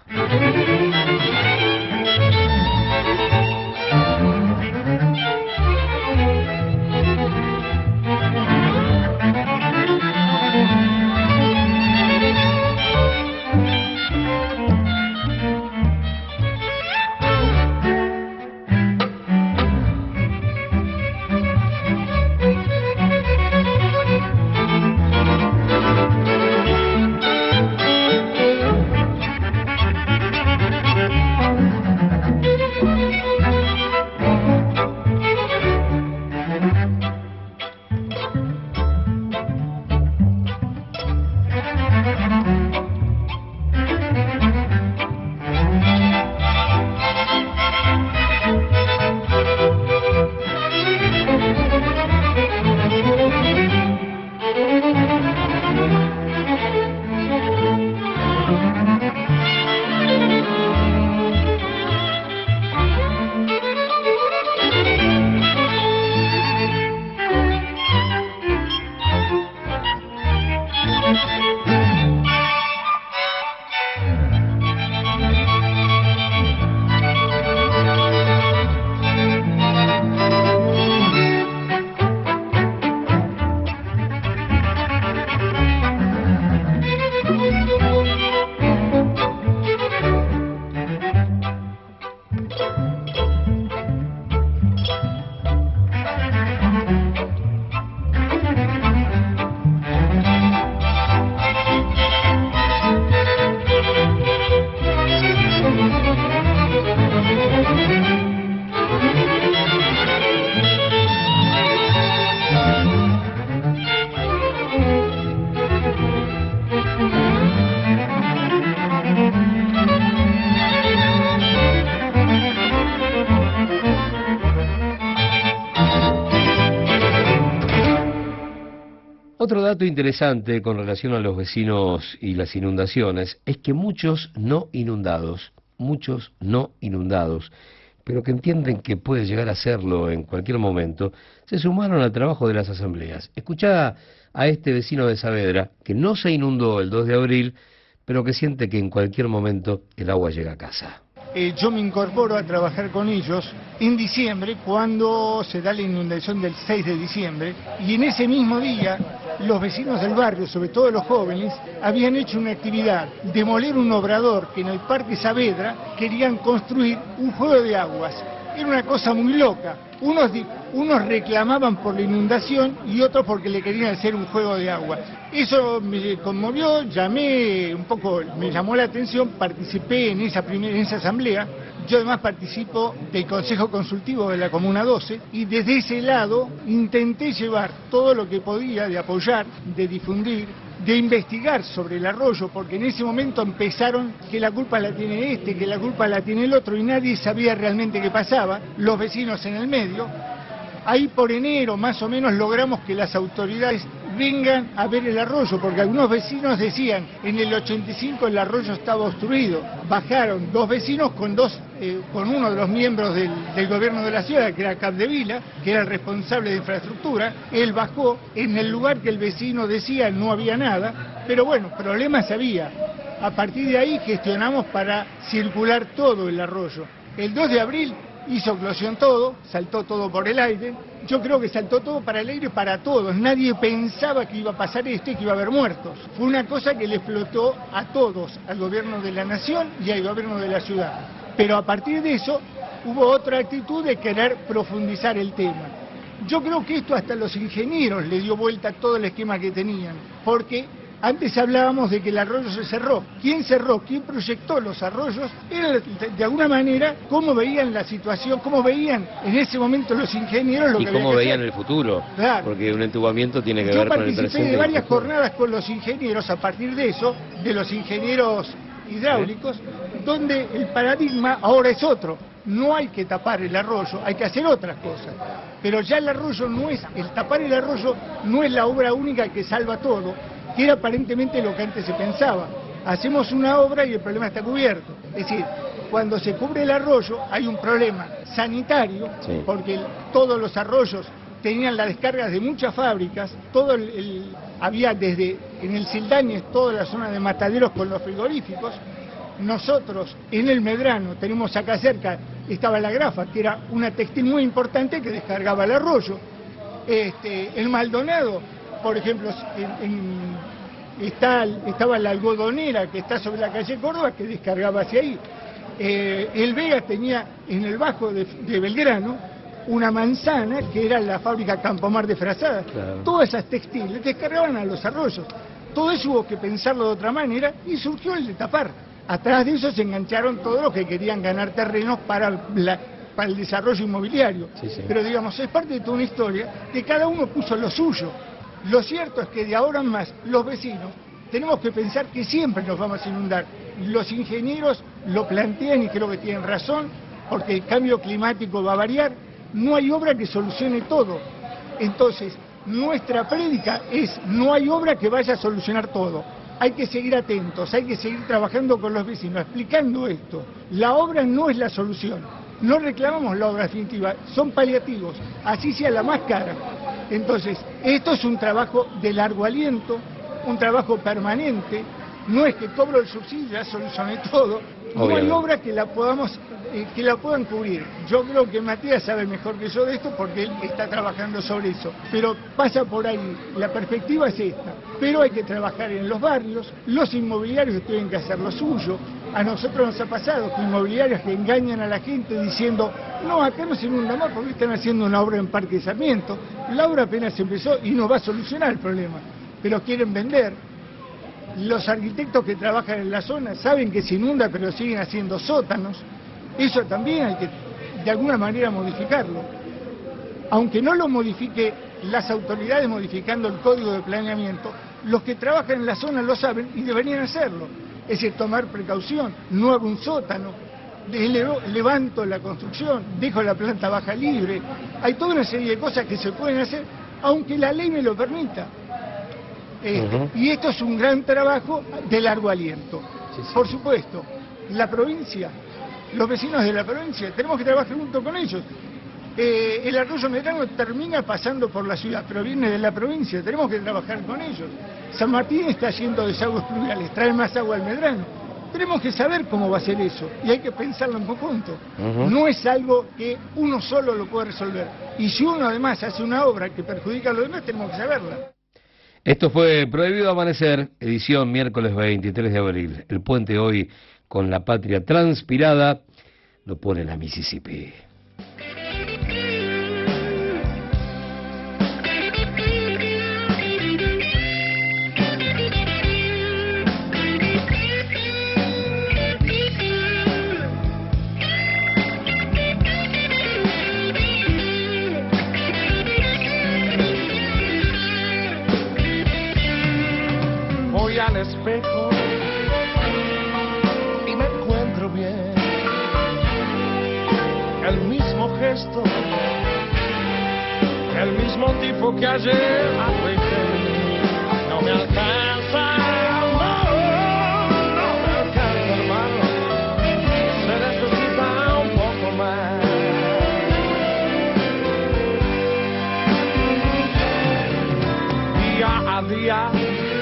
Otro dato interesante con relación a los vecinos y las inundaciones es que muchos no inundados pero que entienden que puede llegar a serlo en cualquier momento, se sumaron al trabajo de las asambleas. Escuchá a este vecino de Saavedra, que no se inundó el 2 de abril, pero que siente que en cualquier momento el agua llega a casa. Yo me incorporo a trabajar con ellos en diciembre, cuando se da la inundación del 6 de diciembre, y en ese mismo día los vecinos del barrio, sobre todo los jóvenes, habían hecho una actividad, demoler un obrador que en el Parque Saavedra querían construir un juego de aguas. Era una cosa muy loca. Unos reclamaban por la inundación y otros porque le querían hacer un juego de agua. Eso me conmovió, me llamó la atención, participé en esa asamblea. Yo además participo del Consejo Consultivo de la Comuna 12 y desde ese lado intenté llevar todo lo que podía de apoyar, de difundir, de investigar sobre el arroyo, porque en ese momento empezaron que la culpa la tiene este, que la culpa la tiene el otro, y nadie sabía realmente qué pasaba, los vecinos en el medio. Ahí por enero más o menos logramos que las autoridades vengan a ver el arroyo, porque algunos vecinos decían, en el 85 el arroyo estaba obstruido. Bajaron dos vecinos con uno de los miembros del gobierno de la ciudad, que era Capdevila, que era el responsable de infraestructura. Él bajó, en el lugar que el vecino decía no había nada, pero bueno, problemas había. A partir de ahí gestionamos para circular todo el arroyo. El 2 de abril hizo eclosión todo, saltó todo por el aire. Yo creo que saltó todo para el aire para todos. Nadie pensaba que iba a pasar esto y que iba a haber muertos. Fue una cosa que le explotó a todos, al gobierno de la nación y al gobierno de la ciudad. Pero a partir de eso hubo otra actitud de querer profundizar el tema. Yo creo que esto hasta los ingenieros le dio vuelta a todo el esquema que tenían, porque antes hablábamos de que el arroyo se cerró. ¿Quién cerró? ¿Quién proyectó los arroyos? Era de alguna manera cómo veían la situación, cómo veían en ese momento los ingenieros lo que había que hacer. Y cómo veían el futuro. Claro. Porque un entubamiento tiene que ver con el presente. Yo participé de varias jornadas con los ingenieros a partir de eso, de los ingenieros hidráulicos, donde el paradigma ahora es otro. No hay que tapar el arroyo, hay que hacer otras cosas. Pero ya el tapar el arroyo no es la obra única que salva todo, que era aparentemente lo que antes se pensaba. Hacemos una obra y el problema está cubierto. Es decir, cuando se cubre el arroyo hay un problema sanitario, sí, porque todos los arroyos tenían las descargas de muchas fábricas, había desde en el Sildañez toda la zona de mataderos con los frigoríficos. Nosotros en el Medrano tenemos acá cerca, estaba la Grafa, que era una textil muy importante que descargaba el arroyo. El Maldonado, por ejemplo, estaba la algodonera que está sobre la calle Córdoba, que descargaba hacia ahí. El Vega tenía en el bajo de Belgrano una manzana que era la fábrica Campomar de Frazadas. Claro. Todas esas textiles descargaban a los arroyos. Todo eso hubo que pensarlo de otra manera y surgió el de tapar. Atrás de eso se engancharon todos los que querían ganar terrenos para el desarrollo inmobiliario. Sí, sí. Pero digamos, es parte de toda una historia que cada uno puso lo suyo. Lo cierto es que de ahora en más los vecinos tenemos que pensar que siempre nos vamos a inundar. Los ingenieros lo plantean y creo que tienen razón, porque el cambio climático va a variar. No hay obra que solucione todo. Entonces, nuestra prédica es: no hay obra que vaya a solucionar todo. Hay que seguir atentos, hay que seguir trabajando con los vecinos, explicando esto. La obra no es la solución. No reclamamos la obra definitiva, son paliativos, así sea la más cara. Entonces, esto es un trabajo de largo aliento, un trabajo permanente. No es que cobro el subsidio y ya solucione todo. No hay obra que la puedan cubrir. Yo creo que Matías sabe mejor que yo de esto porque él está trabajando sobre eso. Pero pasa por ahí, la perspectiva es esta. Pero hay que trabajar en los barrios, los inmobiliarios tienen que hacer lo suyo. A nosotros nos ha pasado que inmobiliarios que engañan a la gente diciendo: no, acá no se inunda más porque están haciendo una obra en Parque Sarmiento. La obra apenas empezó y no va a solucionar el problema, pero quieren vender. Los arquitectos que trabajan en la zona saben que se inunda, pero siguen haciendo sótanos. Eso también hay que, de alguna manera, modificarlo. Aunque no lo modifique las autoridades modificando el código de planeamiento, los que trabajan en la zona lo saben y deberían hacerlo. Es decir, tomar precaución, no hago un sótano, levanto la construcción, dejo la planta baja libre. Hay toda una serie de cosas que se pueden hacer, aunque la ley me lo permita. Y esto es un gran trabajo de largo aliento. Sí, sí. Por supuesto, la provincia los vecinos de la provincia, tenemos que trabajar junto con ellos. El arroyo Medrano termina pasando por la ciudad, pero viene de la provincia, tenemos que trabajar con ellos. San Martín está haciendo desagües pluviales, trae más agua al Medrano. Tenemos que saber cómo va a ser eso y hay que pensarlo en conjunto. No es algo que uno solo lo puede resolver. Y si uno además hace una obra que perjudica a los demás, tenemos que saberla. Esto fue Prohibido Amanecer, edición miércoles 23 de abril. El puente hoy con la patria transpirada lo pone la Mississippi. Voy al espejo y me encuentro bien, el mismo gesto, el mismo tipo que ayer arreglé. No me alcanza, no me alcanza, hermano, se necesita un poco más. Día a día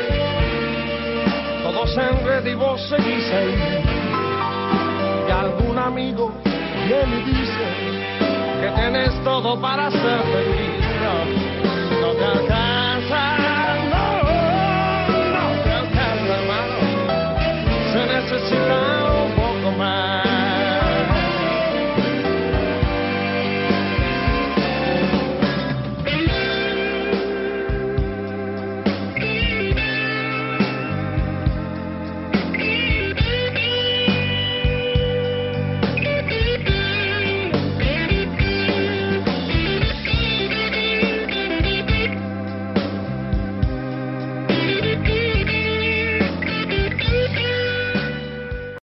todo se enreda y vos seguís ahí. Y algún amigo viene y dice que tenés todo para ser feliz.